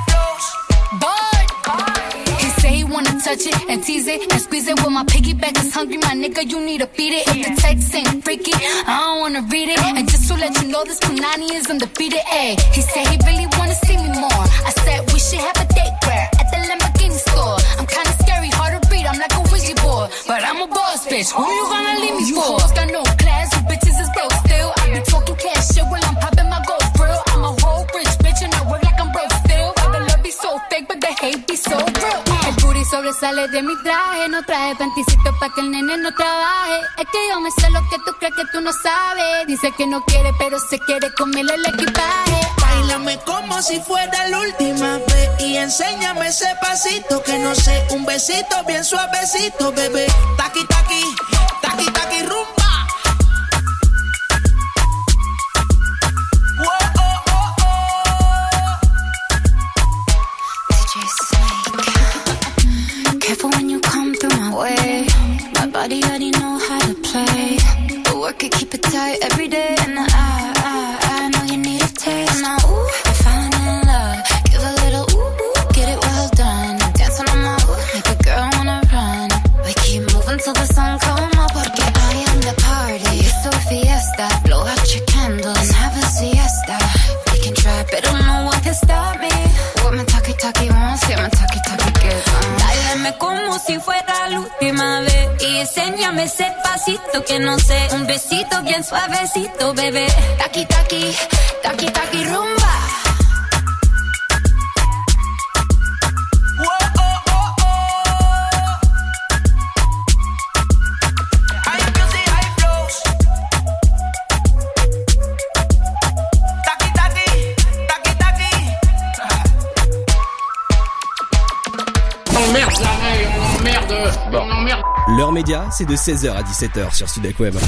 flows. He say he wanna touch it and tease it and squeeze it. When my piggyback is hungry, my nigga, you need to feed it. If the text ain't freaky, I don't wanna read it. And just to let you know, this Punani is undefeated. Ay, he said he really wanna see me more. I said we should have a date where at the Lamborghini store. I'm kinda scary but I'm a boss bitch. Who you gonna leave me for? Hoes got no class, you bitches is broke still. I be talking cash shit while I'm popping my gold grill. I'm a whole rich bitch and I work like I'm broke still. But the love be so fake, but the hate be so real. El booty sobresale de mi traje, no traje panticito pa' que el nene no trabaje. Es que yo me sé lo que tú crees que tú no sabes. Dice que no quiere, pero se quiere comerle el equipaje. Báilame como si fuera la última vez y enséñame ese pasito que no sé, un besito bien suavecito, bebé. Taqui, taqui, taqui, taqui, rumba. Careful when you come through my way. My body already know how to play. But work it, keep it tight every day. And I know you need a taste. Now, ooh, I'm falling in love. Give a little ooh, get it well done. Dancing on my ooh, make a girl wanna run. We keep moving till the sun come up. Porque I am the party. It's a fiesta. Blow out your candles and have a siesta. We can try, but no one can stop me. What my talkie wants, yeah, my talkie get on. Dáleme como si fuera la última vez y enséñame ese pasito que no sé, un besito bien suavecito, bebé. Taqui, taqui, taqui, taqui, rumba. L'heure média, c'est de 16h à 17h sur Studek Web.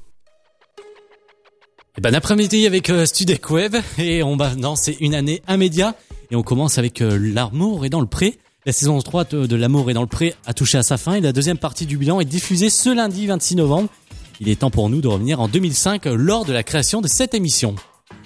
Et ben après-midi avec Studek Web et on va c'est une année un média et on commence avec L'amour est dans le pré. La saison 3 de L'amour est dans le pré a touché à sa fin et la deuxième partie du bilan est diffusée ce lundi 26 novembre. Il est temps pour nous de revenir en 2005 lors de la création de cette émission.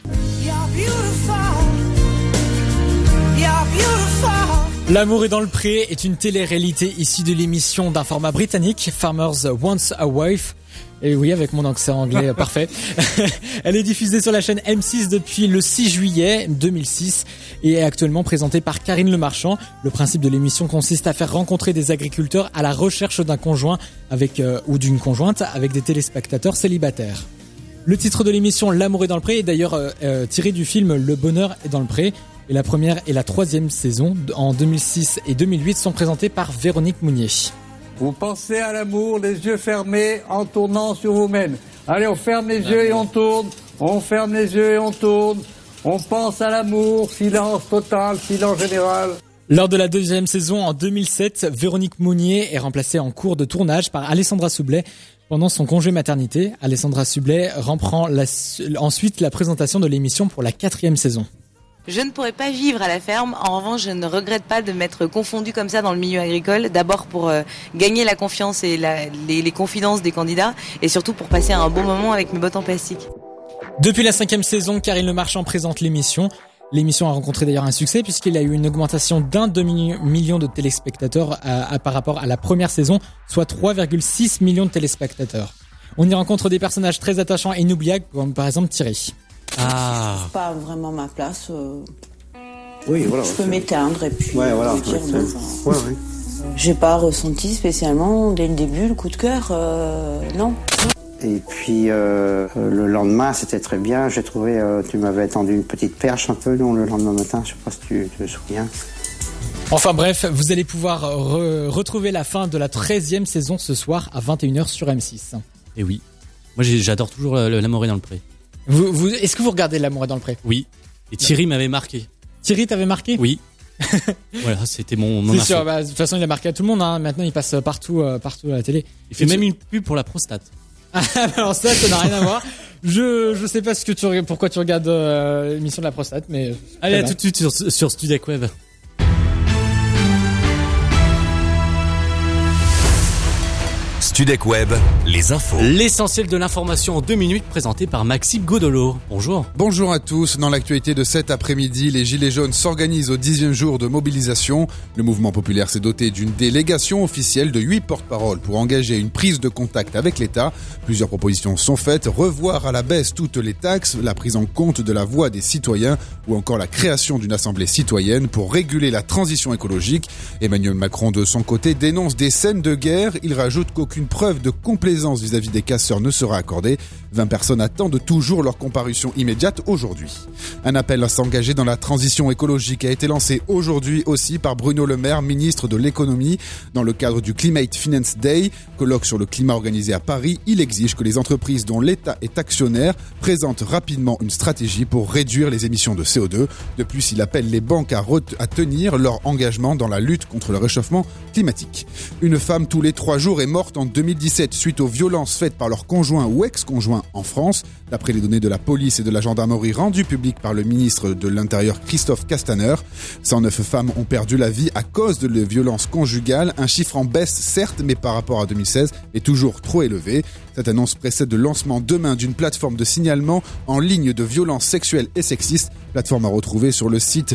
L'amour est dans le pré est une télé-réalité issue de l'émission d'un format britannique, Farmers Want a Wife. Et oui, avec mon accent anglais parfait. Elle est diffusée sur la chaîne M6 depuis le 6 juillet 2006 et est actuellement présentée par Karine Le Marchand. Le principe de l'émission consiste à faire rencontrer des agriculteurs à la recherche d'un conjoint ou d'une conjointe avec des téléspectateurs célibataires. Le titre de l'émission L'amour est dans le pré est d'ailleurs tiré du film Le bonheur est dans le pré. Et la première et la troisième saison, en 2006 et 2008, sont présentées par Véronique Mounier. Vous pensez à l'amour, les yeux fermés, en tournant sur vous-même. Allez, on ferme les yeux et on tourne. On ferme les yeux et on tourne. On pense à l'amour, silence total, silence général. Lors de la deuxième saison, en 2007, Véronique Mounier est remplacée en cours de tournage par Alessandra Sublet. Pendant son congé maternité, Alessandra Sublet reprend ensuite la présentation de l'émission pour la 4e saison. Je ne pourrais pas vivre à la ferme. En revanche, je ne regrette pas de m'être confondue comme ça dans le milieu agricole. D'abord pour gagner la confiance et les confidences des candidats et surtout pour passer un bon moment avec mes bottes en plastique. Depuis la 5e saison, Karine Le Marchand présente l'émission. L'émission a rencontré d'ailleurs un succès puisqu'il a eu une augmentation d'un demi-million de téléspectateurs par rapport à la première saison, soit 3,6 millions de téléspectateurs. On y rencontre des personnages très attachants et inoubliables comme par exemple Thierry. C'est pas vraiment ma place. Oui, voilà. Je peux m'éteindre et puis ouais, voilà, dire non. J'ai pas ressenti spécialement dès le début le coup de cœur, non. Et puis le lendemain, c'était très bien. J'ai trouvé, tu m'avais tendu une petite perche un peu, non, le lendemain matin. Je sais pas si tu te souviens. Enfin bref, vous allez pouvoir retrouver la fin de la 13e saison ce soir à 21h sur M6. Et oui, moi j'adore toujours L'amour est dans le pré. Est-ce que vous regardez L'amour est dans le pré ? Oui. Et Thierry m'avait marqué. Thierry t'avait marqué ? Oui. Voilà, c'était mon C'est sûr, de toute façon il a marqué à tout le monde. Hein. Maintenant il passe partout à la télé. Il fait même une pub pour la prostate. Alors ça n'a rien à voir. Je sais pas pourquoi tu regardes l'émission de la prostate, mais allez, à tout de suite sur Studek Web. Studek Web, les infos. L'essentiel de l'information en 2 minutes présenté par Maxime Godolo. Bonjour. Bonjour à tous. Dans l'actualité de cet après-midi, les Gilets jaunes s'organisent au 10e jour de mobilisation. Le mouvement populaire s'est doté d'une délégation officielle de 8 porte-paroles pour engager une prise de contact avec l'État. Plusieurs propositions sont faites. Revoir à la baisse toutes les taxes, la prise en compte de la voix des citoyens ou encore la création d'une assemblée citoyenne pour réguler la transition écologique. Emmanuel Macron, de son côté, dénonce des scènes de guerre. Il rajoute qu'aucune preuve de complaisance vis-à-vis des casseurs ne sera accordée. 20 personnes attendent toujours leur comparution immédiate aujourd'hui. Un appel à s'engager dans la transition écologique a été lancé aujourd'hui aussi par Bruno Le Maire, ministre de l'économie. Dans le cadre du Climate Finance Day, colloque sur le climat organisé à Paris, il exige que les entreprises dont l'État est actionnaire présentent rapidement une stratégie pour réduire les émissions de CO2. De plus, il appelle les banques à tenir leur engagement dans la lutte contre le réchauffement climatique. Une femme tous les 3 jours est morte en 2017 suite aux violences faites par leur conjoint ou ex-conjoint en France. D'après les données de la police et de la gendarmerie rendues publiques par le ministre de l'Intérieur Christophe Castaner, 109 femmes ont perdu la vie à cause de violences conjugales. Un chiffre en baisse certes, mais par rapport à 2016 est toujours trop élevé. Cette annonce précède le lancement demain d'une plateforme de signalement en ligne de violences sexuelles et sexistes. Plateforme à retrouver sur le site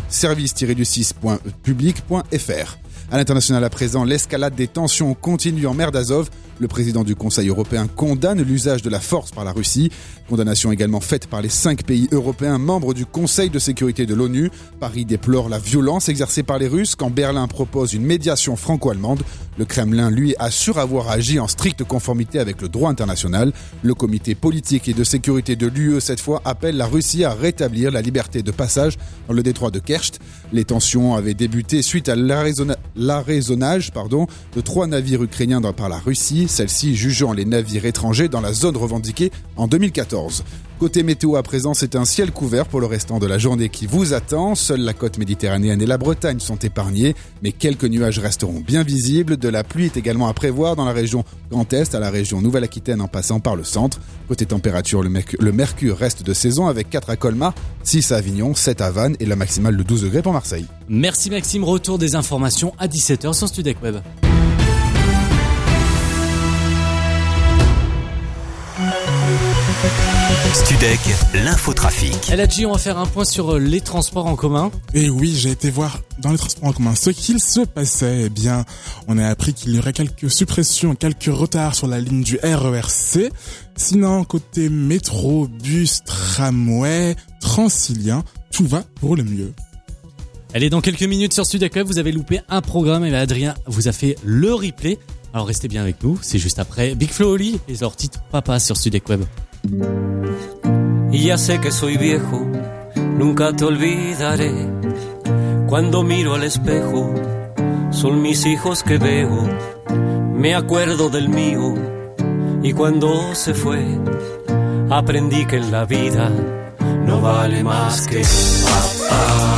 service-du6.public.fr. À l'international à présent, l'escalade des tensions continue en mer d'Azov. Le président du Conseil européen condamne l'usage de la force par la Russie. Condamnation également faite par les 5 pays européens membres du Conseil de sécurité de l'ONU. Paris déplore la violence exercée par les Russes quand Berlin propose une médiation franco-allemande. Le Kremlin, lui, assure avoir agi en stricte conformité avec le droit international. Le comité politique et de sécurité de l'UE, cette fois, appelle la Russie à rétablir la liberté de passage dans le détroit de Kerch. Les tensions avaient débuté suite à l'arraisonnage de 3 navires ukrainiens par la Russie, celle-ci jugeant les navires étrangers dans la zone revendiquée en 2014. Côté météo à présent, c'est un ciel couvert pour le restant de la journée qui vous attend. Seule la côte méditerranéenne et la Bretagne sont épargnées, mais quelques nuages resteront bien visibles. De la pluie est également à prévoir dans la région Grand Est à la région Nouvelle-Aquitaine en passant par le centre. Côté température, le mercure reste de saison avec 4 à Colmar, 6 à Avignon, 7 à Vannes et la maximale de 12 degrés pour Marseille. Merci Maxime, retour des informations à 17h sur Studek Web. Studek, l'infotrafic. LHJ, on va faire un point sur les transports en commun. Et oui, j'ai été voir dans les transports en commun ce qu'il se passait. Eh bien, on a appris qu'il y aurait quelques suppressions, quelques retards sur la ligne du RERC. Sinon, côté métro, bus, tramway, Transilien, tout va pour le mieux. Allez, dans quelques minutes sur Studek Web, vous avez loupé un programme et là, Adrien vous a fait le replay. Alors restez bien avec nous, c'est juste après Big Flo Oli et leur titre Papa sur Studek Web. Y ya sé que soy viejo, nunca te olvidaré. Cuando miro al espejo, son mis hijos que veo. Me acuerdo del mío, y cuando se fue, aprendí que en la vida no vale más que papá.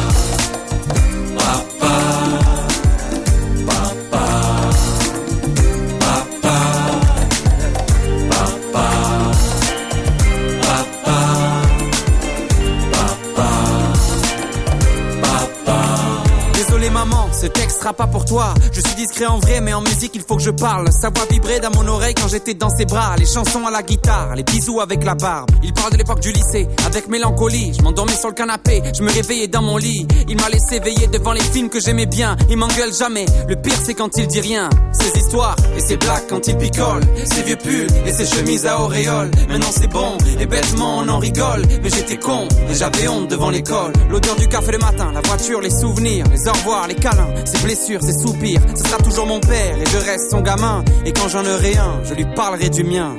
Ce texte sera pas pour toi. Je suis discret en vrai, mais en musique il faut que je parle. Sa voix vibrait dans mon oreille quand j'étais dans ses bras. Les chansons à la guitare, les bisous avec la barbe. Il parle de l'époque du lycée, avec mélancolie. Je m'endormais sur le canapé, je me réveillais dans mon lit. Il m'a laissé veiller devant les films que j'aimais bien. Il m'engueule jamais, le pire c'est quand il dit rien. Ses histoires et ses blagues quand il picole. Ses vieux pulls et ses chemises à auréole. Maintenant c'est bon, et bêtement on en rigole. Mais j'étais con, et j'avais honte devant l'école. L'odeur du café le matin, la voiture, les souvenirs, les au revoir, les câlins. Ses blessures, ses soupirs, ce sera toujours mon père et je reste son gamin. Et quand j'en aurai un, je lui parlerai du mien.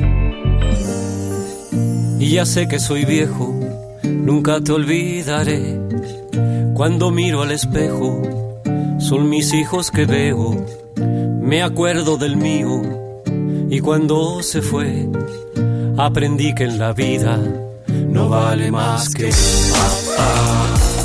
Y ya sé que soy viejo, nunca te olvidaré. Cuando miro al espejo, son mis hijos que veo. Me acuerdo del mío, y cuando se fue, aprendí que en la vida no vale más que papá.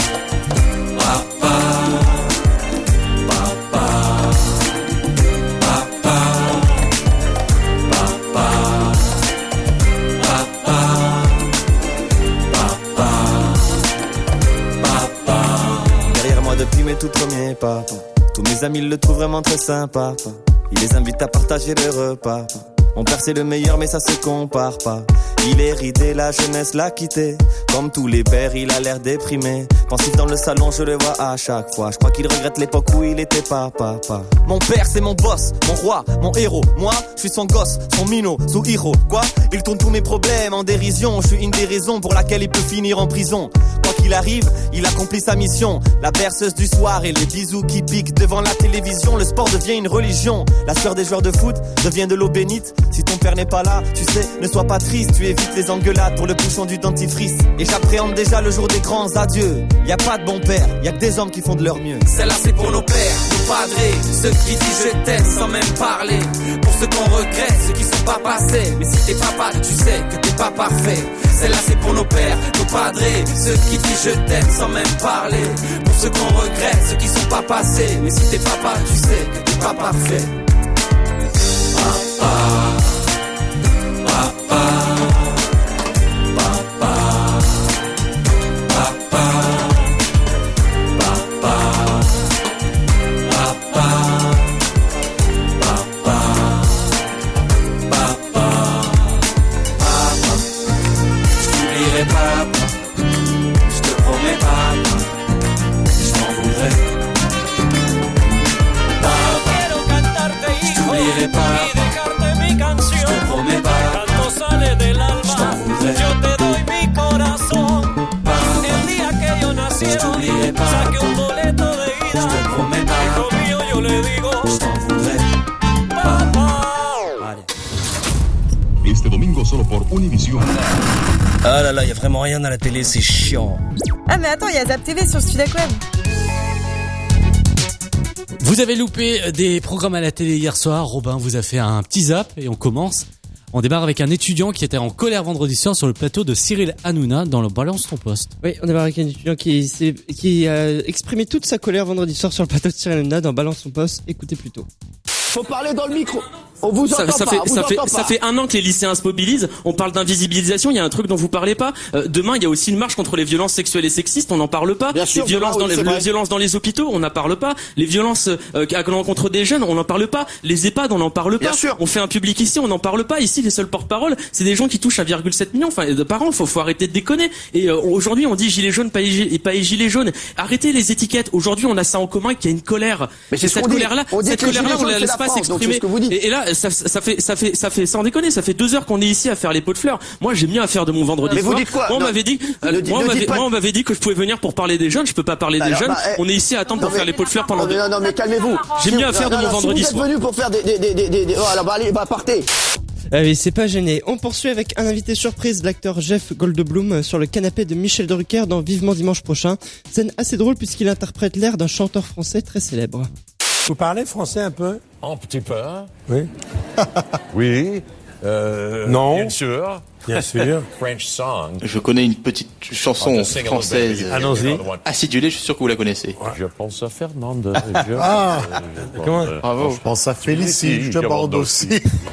Depuis mes tout premiers pas, tous mes amis le trouvent vraiment très sympa. Il les invite à partager le repas. Mon père c'est le meilleur mais ça se compare pas. Il héritait la jeunesse, l'a quitté. Comme tous les pères, il a l'air déprimé. Pensif dans le salon, je le vois à chaque fois. Je crois qu'il regrette l'époque où il était papa. Mon père c'est mon boss, mon roi, mon héros. Moi, je suis son gosse, son minot, son héros. Quoi? Il tourne tous mes problèmes en dérision. Je suis une des raisons pour laquelle il peut finir en prison. Quoi qu'il arrive, il accomplit sa mission. La berceuse du soir et les bisous qui piquent devant la télévision. Le sport devient une religion. La sueur des joueurs de foot devient de l'eau bénite. Si ton père n'est pas là, tu sais, ne sois pas triste. Tu évites les engueulades pour le bouchon du dentifrice. Et j'appréhende déjà le jour des grands adieux. Y a pas de bon père, y a que des hommes qui font de leur mieux. Celle-là c'est pour nos pères, nos padrés, ceux qui disent je t'aime sans même parler. Pour ceux qu'on regrette, ceux qui sont pas passés. Mais si t'es papa, tu sais que t'es pas parfait. Celle-là c'est pour nos pères, nos padrés, ceux qui disent je t'aime sans même parler. Pour ceux qu'on regrette, ceux qui sont pas passés. Mais si t'es papa, tu sais que t'es pas parfait. Papa, papa. Este domingo solo por Univision. Ah là là, y a vraiment rien à la télé, c'est chiant. Ah mais attends, il y a Zap TV sur Studac Web. Vous avez loupé des programmes à la télé hier soir. Robin vous a fait un petit zap et on commence. On démarre avec un étudiant qui était en colère vendredi soir sur le plateau de Cyril Hanouna dans le Balance ton poste. Oui, on démarre avec un étudiant qui a exprimé toute sa colère vendredi soir sur le plateau de Cyril Hanouna dans Balance ton poste. Écoutez plutôt. Faut parler dans le micro. On vous entend Ça fait un an que les lycéens se mobilisent. On parle d'invisibilisation. Il y a un truc dont vous parlez pas. Demain, il y a aussi une marche contre les violences sexuelles et sexistes. On n'en parle pas. Bien sûr, les violences dans les hôpitaux, on n'en parle pas. Les violences à l'encontre des jeunes, on n'en parle pas. Les EHPAD, on n'en parle pas. Bien sûr. On fait un public ici, on n'en parle pas. Ici, les seuls porte-parole, c'est des gens qui touchent 1,7 million par an. Faut arrêter de déconner. Et aujourd'hui, on dit gilets jaunes, pas les gilets jaunes. Arrêtez les étiquettes. Aujourd'hui, on a ça en commun, qu'il y a une colère. Mais c'est cette colère-là, on la laisse pas s'exprimer. Et là, ça fait sans déconner, ça fait 2 heures qu'on est ici à faire les pots de fleurs. Moi, j'ai mieux à faire de mon vendredi soir. Mais vous dites quoi? Moi, on m'avait dit que je pouvais venir pour parler des jeunes. Je peux pas parler des jeunes. On est ici à attendre pour faire les pots de fleurs pendant deux. Non, mais calmez-vous. J'ai mieux à faire de mon vendredi soir. Vous êtes venu pour faire des oh, alors allez, partez. Oui, c'est pas gêné. On poursuit avec un invité surprise, l'acteur Jeff Goldblum, sur le canapé de Michel Drucker dans Vivement Dimanche prochain. Scène assez drôle puisqu'il interprète l'air d'un chanteur français très célèbre. Vous parlez français un peu? Un petit peu. Oui. Oui. Non. Bien sûr. Bien sûr. French song. Je connais une petite chanson française. Allons-y. Acidulée, je suis sûr que vous la connaissez. Je pense à Fernande. Comment? Bravo. Je pense à Félicie. Je demande aussi.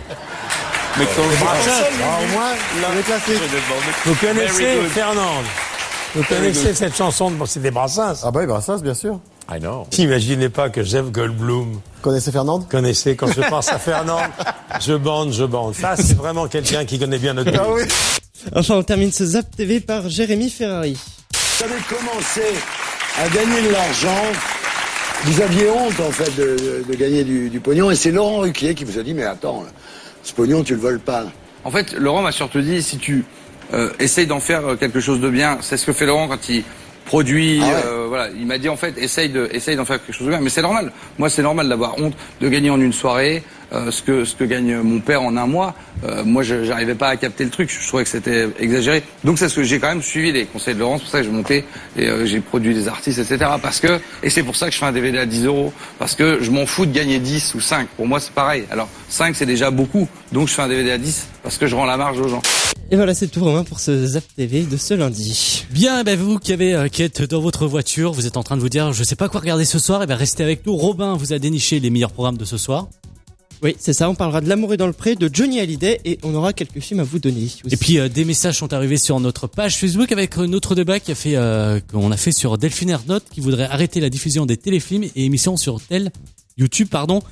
Mais quand au moins, vous connaissez Fernande. Vous connaissez cette chanson de... C'est des Brassens. Ah bah oui, Brassens, bien sûr. I know. T'imaginez pas que Jeff Goldblum... Connaissez Fernande? Connaissez, quand je pense à Fernande, je bande. Ça, c'est vraiment quelqu'un qui connaît bien notre pays. Ah oui. Enfin, on termine ce Zap TV par Jérémy Ferrari. Vous avez commencé à gagner de l'argent. Vous aviez honte, en fait, de gagner du pognon. Et c'est Laurent Ruquier qui vous a dit, mais attends, ce pognon, tu le voles pas. En fait, Laurent m'a surtout dit, si tu essayes d'en faire quelque chose de bien, c'est ce que fait Laurent quand il produit, voilà. Il m'a dit, en fait, essaye d'en faire quelque chose de bien. Mais c'est normal. Moi, c'est normal d'avoir honte de gagner en une soirée ce que gagne mon père en un mois. Moi, j'arrivais pas à capter le truc. Je trouvais que c'était exagéré. Donc, c'est ce que j'ai quand même suivi les conseils de Laurent. C'est pour ça que j'ai monté et j'ai produit des artistes, etc. Et c'est pour ça que je fais un DVD à 10 €. Parce que je m'en fous de gagner 10 ou 5. Pour moi, c'est pareil. Alors, 5, c'est déjà beaucoup. Donc, je fais un DVD à 10 parce que je rends la marge aux gens. Et voilà, c'est tout Romain pour ce Zap TV de ce lundi. Bien, vous qui êtes dans votre voiture, vous êtes en train de vous dire, je sais pas quoi regarder ce soir, et restez avec nous. Robin vous a déniché les meilleurs programmes de ce soir. Oui, c'est ça, on parlera de L'amour est dans le pré de Johnny Hallyday et on aura quelques films à vous donner aussi. Et puis des messages sont arrivés sur notre page Facebook avec notre débat qu'on a fait sur Delphine Ernotte qui voudrait arrêter la diffusion des téléfilms et émissions sur YouTube.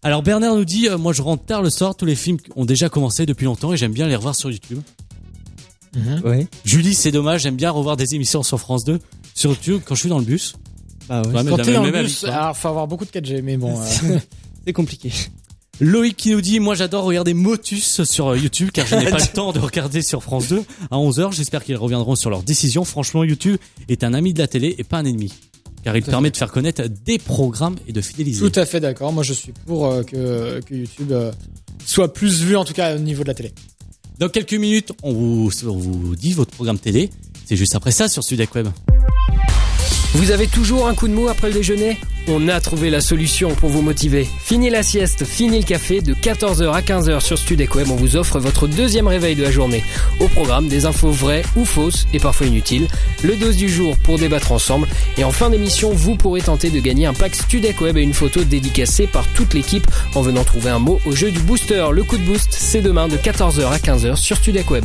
Alors Bernard nous dit, moi je rentre tard le soir, tous les films ont déjà commencé depuis longtemps et j'aime bien les revoir sur YouTube. Ouais. Julie, c'est dommage, j'aime bien revoir des émissions sur France 2 sur YouTube quand je suis dans le bus. Bah ouais. Ouais, mais Quand t'as t'es dans même le avis, bus, toi. alors faut avoir beaucoup de 4G, mais bon. C'est compliqué. Loïc qui nous dit, moi j'adore regarder Motus sur YouTube car je n'ai pas le temps de regarder sur France 2 à 11h. J'espère qu'ils reviendront sur leurs décisions. Franchement, YouTube est un ami de la télé et pas un ennemi. Car il permet de faire connaître des programmes et de fidéliser. Tout à fait d'accord. Moi, je suis pour que YouTube soit plus vu, en tout cas au niveau de la télé. Dans quelques minutes, on vous dit votre programme télé. C'est juste après ça sur Studek Web. Vous avez toujours un coup de mou après le déjeuner ? On a trouvé la solution pour vous motiver. Fini la sieste, fini le café, de 14h à 15h sur Studek Web, on vous offre votre deuxième réveil de la journée. Au programme, des infos vraies ou fausses et parfois inutiles, le dose du jour pour débattre ensemble, et en fin d'émission, vous pourrez tenter de gagner un pack Studek Web et une photo dédicacée par toute l'équipe en venant trouver un mot au jeu du booster. Le coup de boost, c'est demain de 14h à 15h sur Studek Web.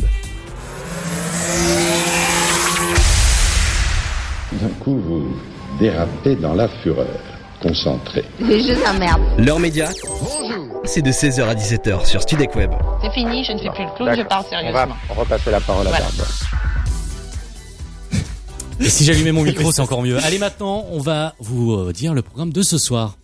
D'un coup, vous dérapez dans la fureur. Concentré. Les jeux d'emmerde. L'heure média, c'est de 16h à 17h sur Studek Web. C'est fini, je ne fais plus le clown, je parle sérieusement. On va repasser la parole à Barbara. Et si j'allumais mon micro, c'est encore mieux. Allez, maintenant, on va vous dire le programme de ce soir.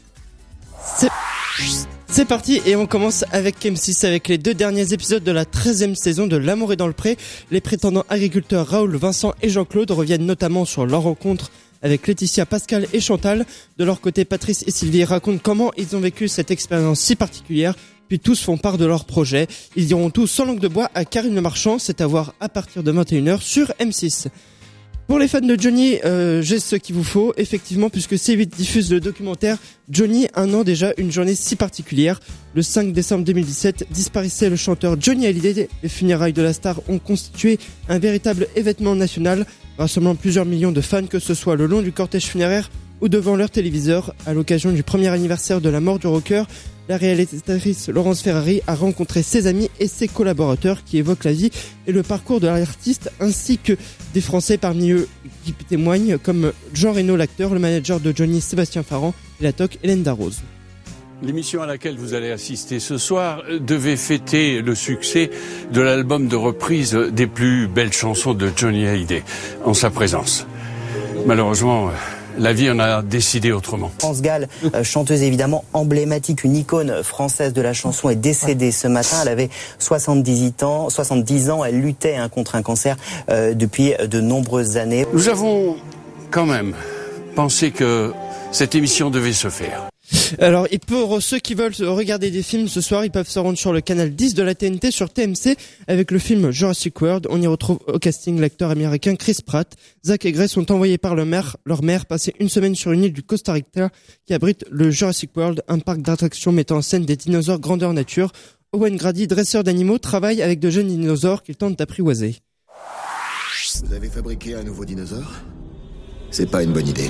C'est parti et on commence avec M6 avec les 2 derniers épisodes de la 13e saison de L'amour est dans le pré. Les prétendants agriculteurs Raoul, Vincent et Jean-Claude reviennent notamment sur leur rencontre avec Laetitia, Pascal et Chantal. De leur côté, Patrice et Sylvie racontent comment ils ont vécu cette expérience si particulière, puis tous font part de leur projet. Ils diront tout sans langue de bois à Karine Le Marchand, c'est à voir à partir de 21h sur M6. Pour les fans de Johnny, j'ai ce qu'il vous faut, effectivement, puisque C8 diffuse le documentaire Johnny, un an déjà, une journée si particulière. Le 5 décembre 2017, disparaissait le chanteur Johnny Hallyday. Les funérailles de la star ont constitué un véritable événement national, rassemblant plusieurs millions de fans, que ce soit le long du cortège funéraire ou devant leur téléviseur. À l'occasion du premier anniversaire de la mort du rocker, la réalisatrice Laurence Ferrari a rencontré ses amis et ses collaborateurs qui évoquent la vie et le parcours de l'artiste, ainsi que des Français parmi eux qui témoignent, comme Jean Reno, l'acteur, le manager de Johnny, Sébastien Farran, et la toc Hélène Darroze. L'émission à laquelle vous allez assister ce soir devait fêter le succès de l'album de reprise des plus belles chansons de Johnny Hallyday en sa présence. Malheureusement, la vie en a décidé autrement. France Gall, chanteuse évidemment emblématique, une icône française de la chanson, est décédée ce matin. Elle avait 70 ans. Elle luttait contre un cancer depuis de nombreuses années. Nous avons quand même pensé que cette émission devait se faire. Alors, et pour ceux qui veulent regarder des films ce soir, ils peuvent se rendre sur le canal 10 de la TNT sur TMC avec le film Jurassic World. On y retrouve au casting l'acteur américain Chris Pratt. Zach et Grace sont envoyés par leur mère passer une semaine sur une île du Costa Rica qui abrite le Jurassic World, un parc d'attractions mettant en scène des dinosaures grandeur nature. Owen Grady, dresseur d'animaux, travaille avec de jeunes dinosaures qu'il tente d'apprivoiser. Vous avez fabriqué un nouveau dinosaure ? C'est pas une bonne idée.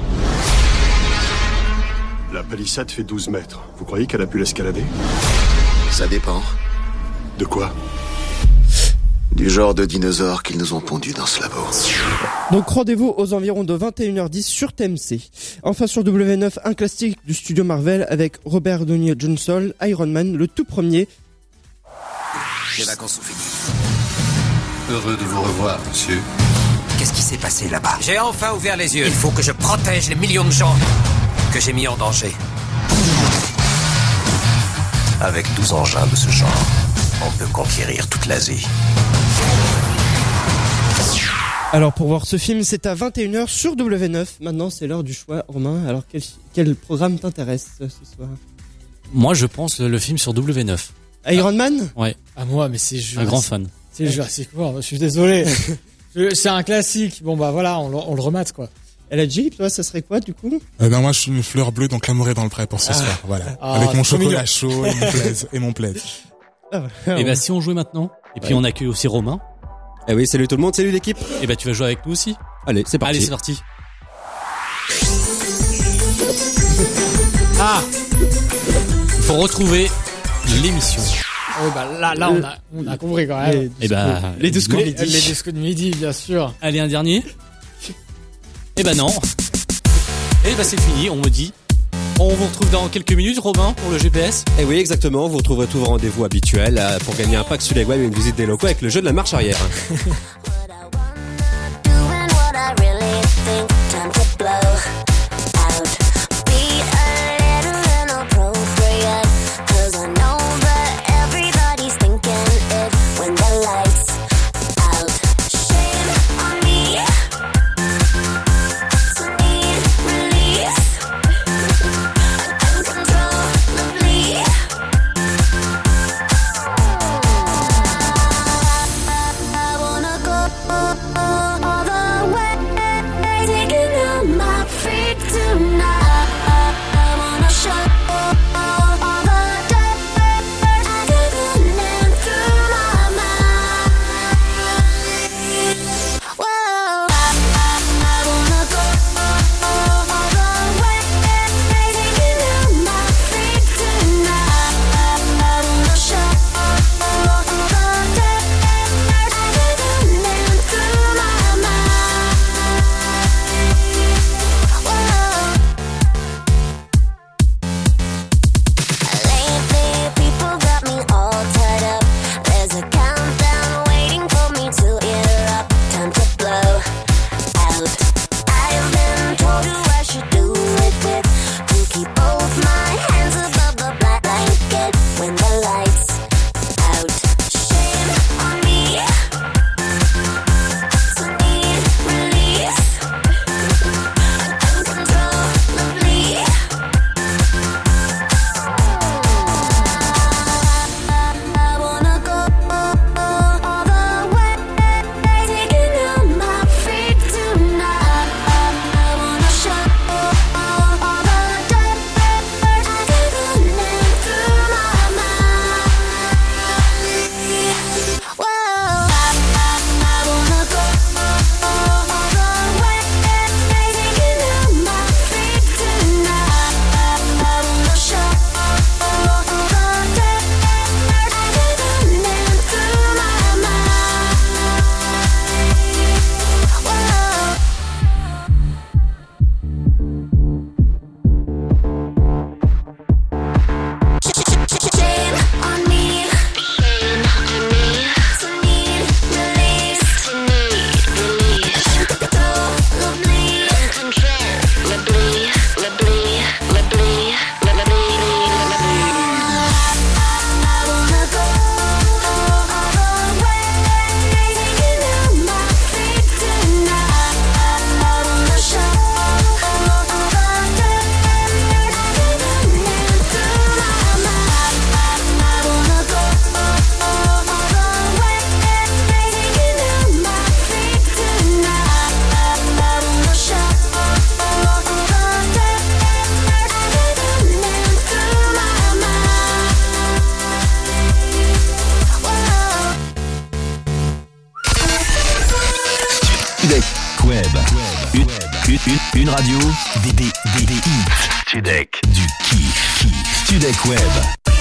La palissade fait 12 mètres. Vous croyez qu'elle a pu l'escalader ? Ça dépend. De quoi ? Du genre de dinosaures qu'ils nous ont pondus dans ce labo. Donc rendez-vous aux environs de 21h10 sur TMC. Enfin sur W9, un classique du studio Marvel avec Robert Downey Jr., Iron Man, le tout premier. Les vacances sont finies. Heureux de vous revoir, monsieur. Qu'est-ce qui s'est passé là-bas ? J'ai enfin ouvert les yeux. Il faut que je protège les millions de gens que j'ai mis en danger. Avec 12 engins de ce genre, on peut conquérir toute l'Asie. Alors pour voir ce film, c'est à 21h sur W9. Maintenant, c'est l'heure du choix. Romain, alors quel programme t'intéresse ce soir ? Moi, je pense le film sur W9. Iron Man ? Ouais. Ah moi, mais c'est un grand fan. C'est Jurassic World, je suis désolé. C'est un classique. Bon bah voilà, on le remate quoi. Elle a dit, toi, ça serait quoi, du coup? Non, moi, je suis une fleur bleue, donc l'amour est dans le prêt pour ce soir, voilà. Avec mon chocolat chaud et mon plaid. Et bah, si on jouait maintenant, et puis on accueille aussi Romain. Eh oui, salut tout le monde, salut l'équipe. Et bah, tu vas jouer avec nous aussi. Allez, c'est parti. Allez, c'est parti. Il faut retrouver l'émission. Oh bah là on a compris quand même. Et bah, les deux coups de midi, bien sûr. Allez, un dernier. Eh ben non. Eh ben c'est fini, on me dit. On vous retrouve dans quelques minutes, Robin, pour le GPS. Et oui, exactement. Vous retrouverez tous vos rendez-vous habituels pour gagner un pack Studek Web et une visite des locaux avec le jeu de la marche arrière. Une radio, des hits. Studek, du kiff. Studek Web.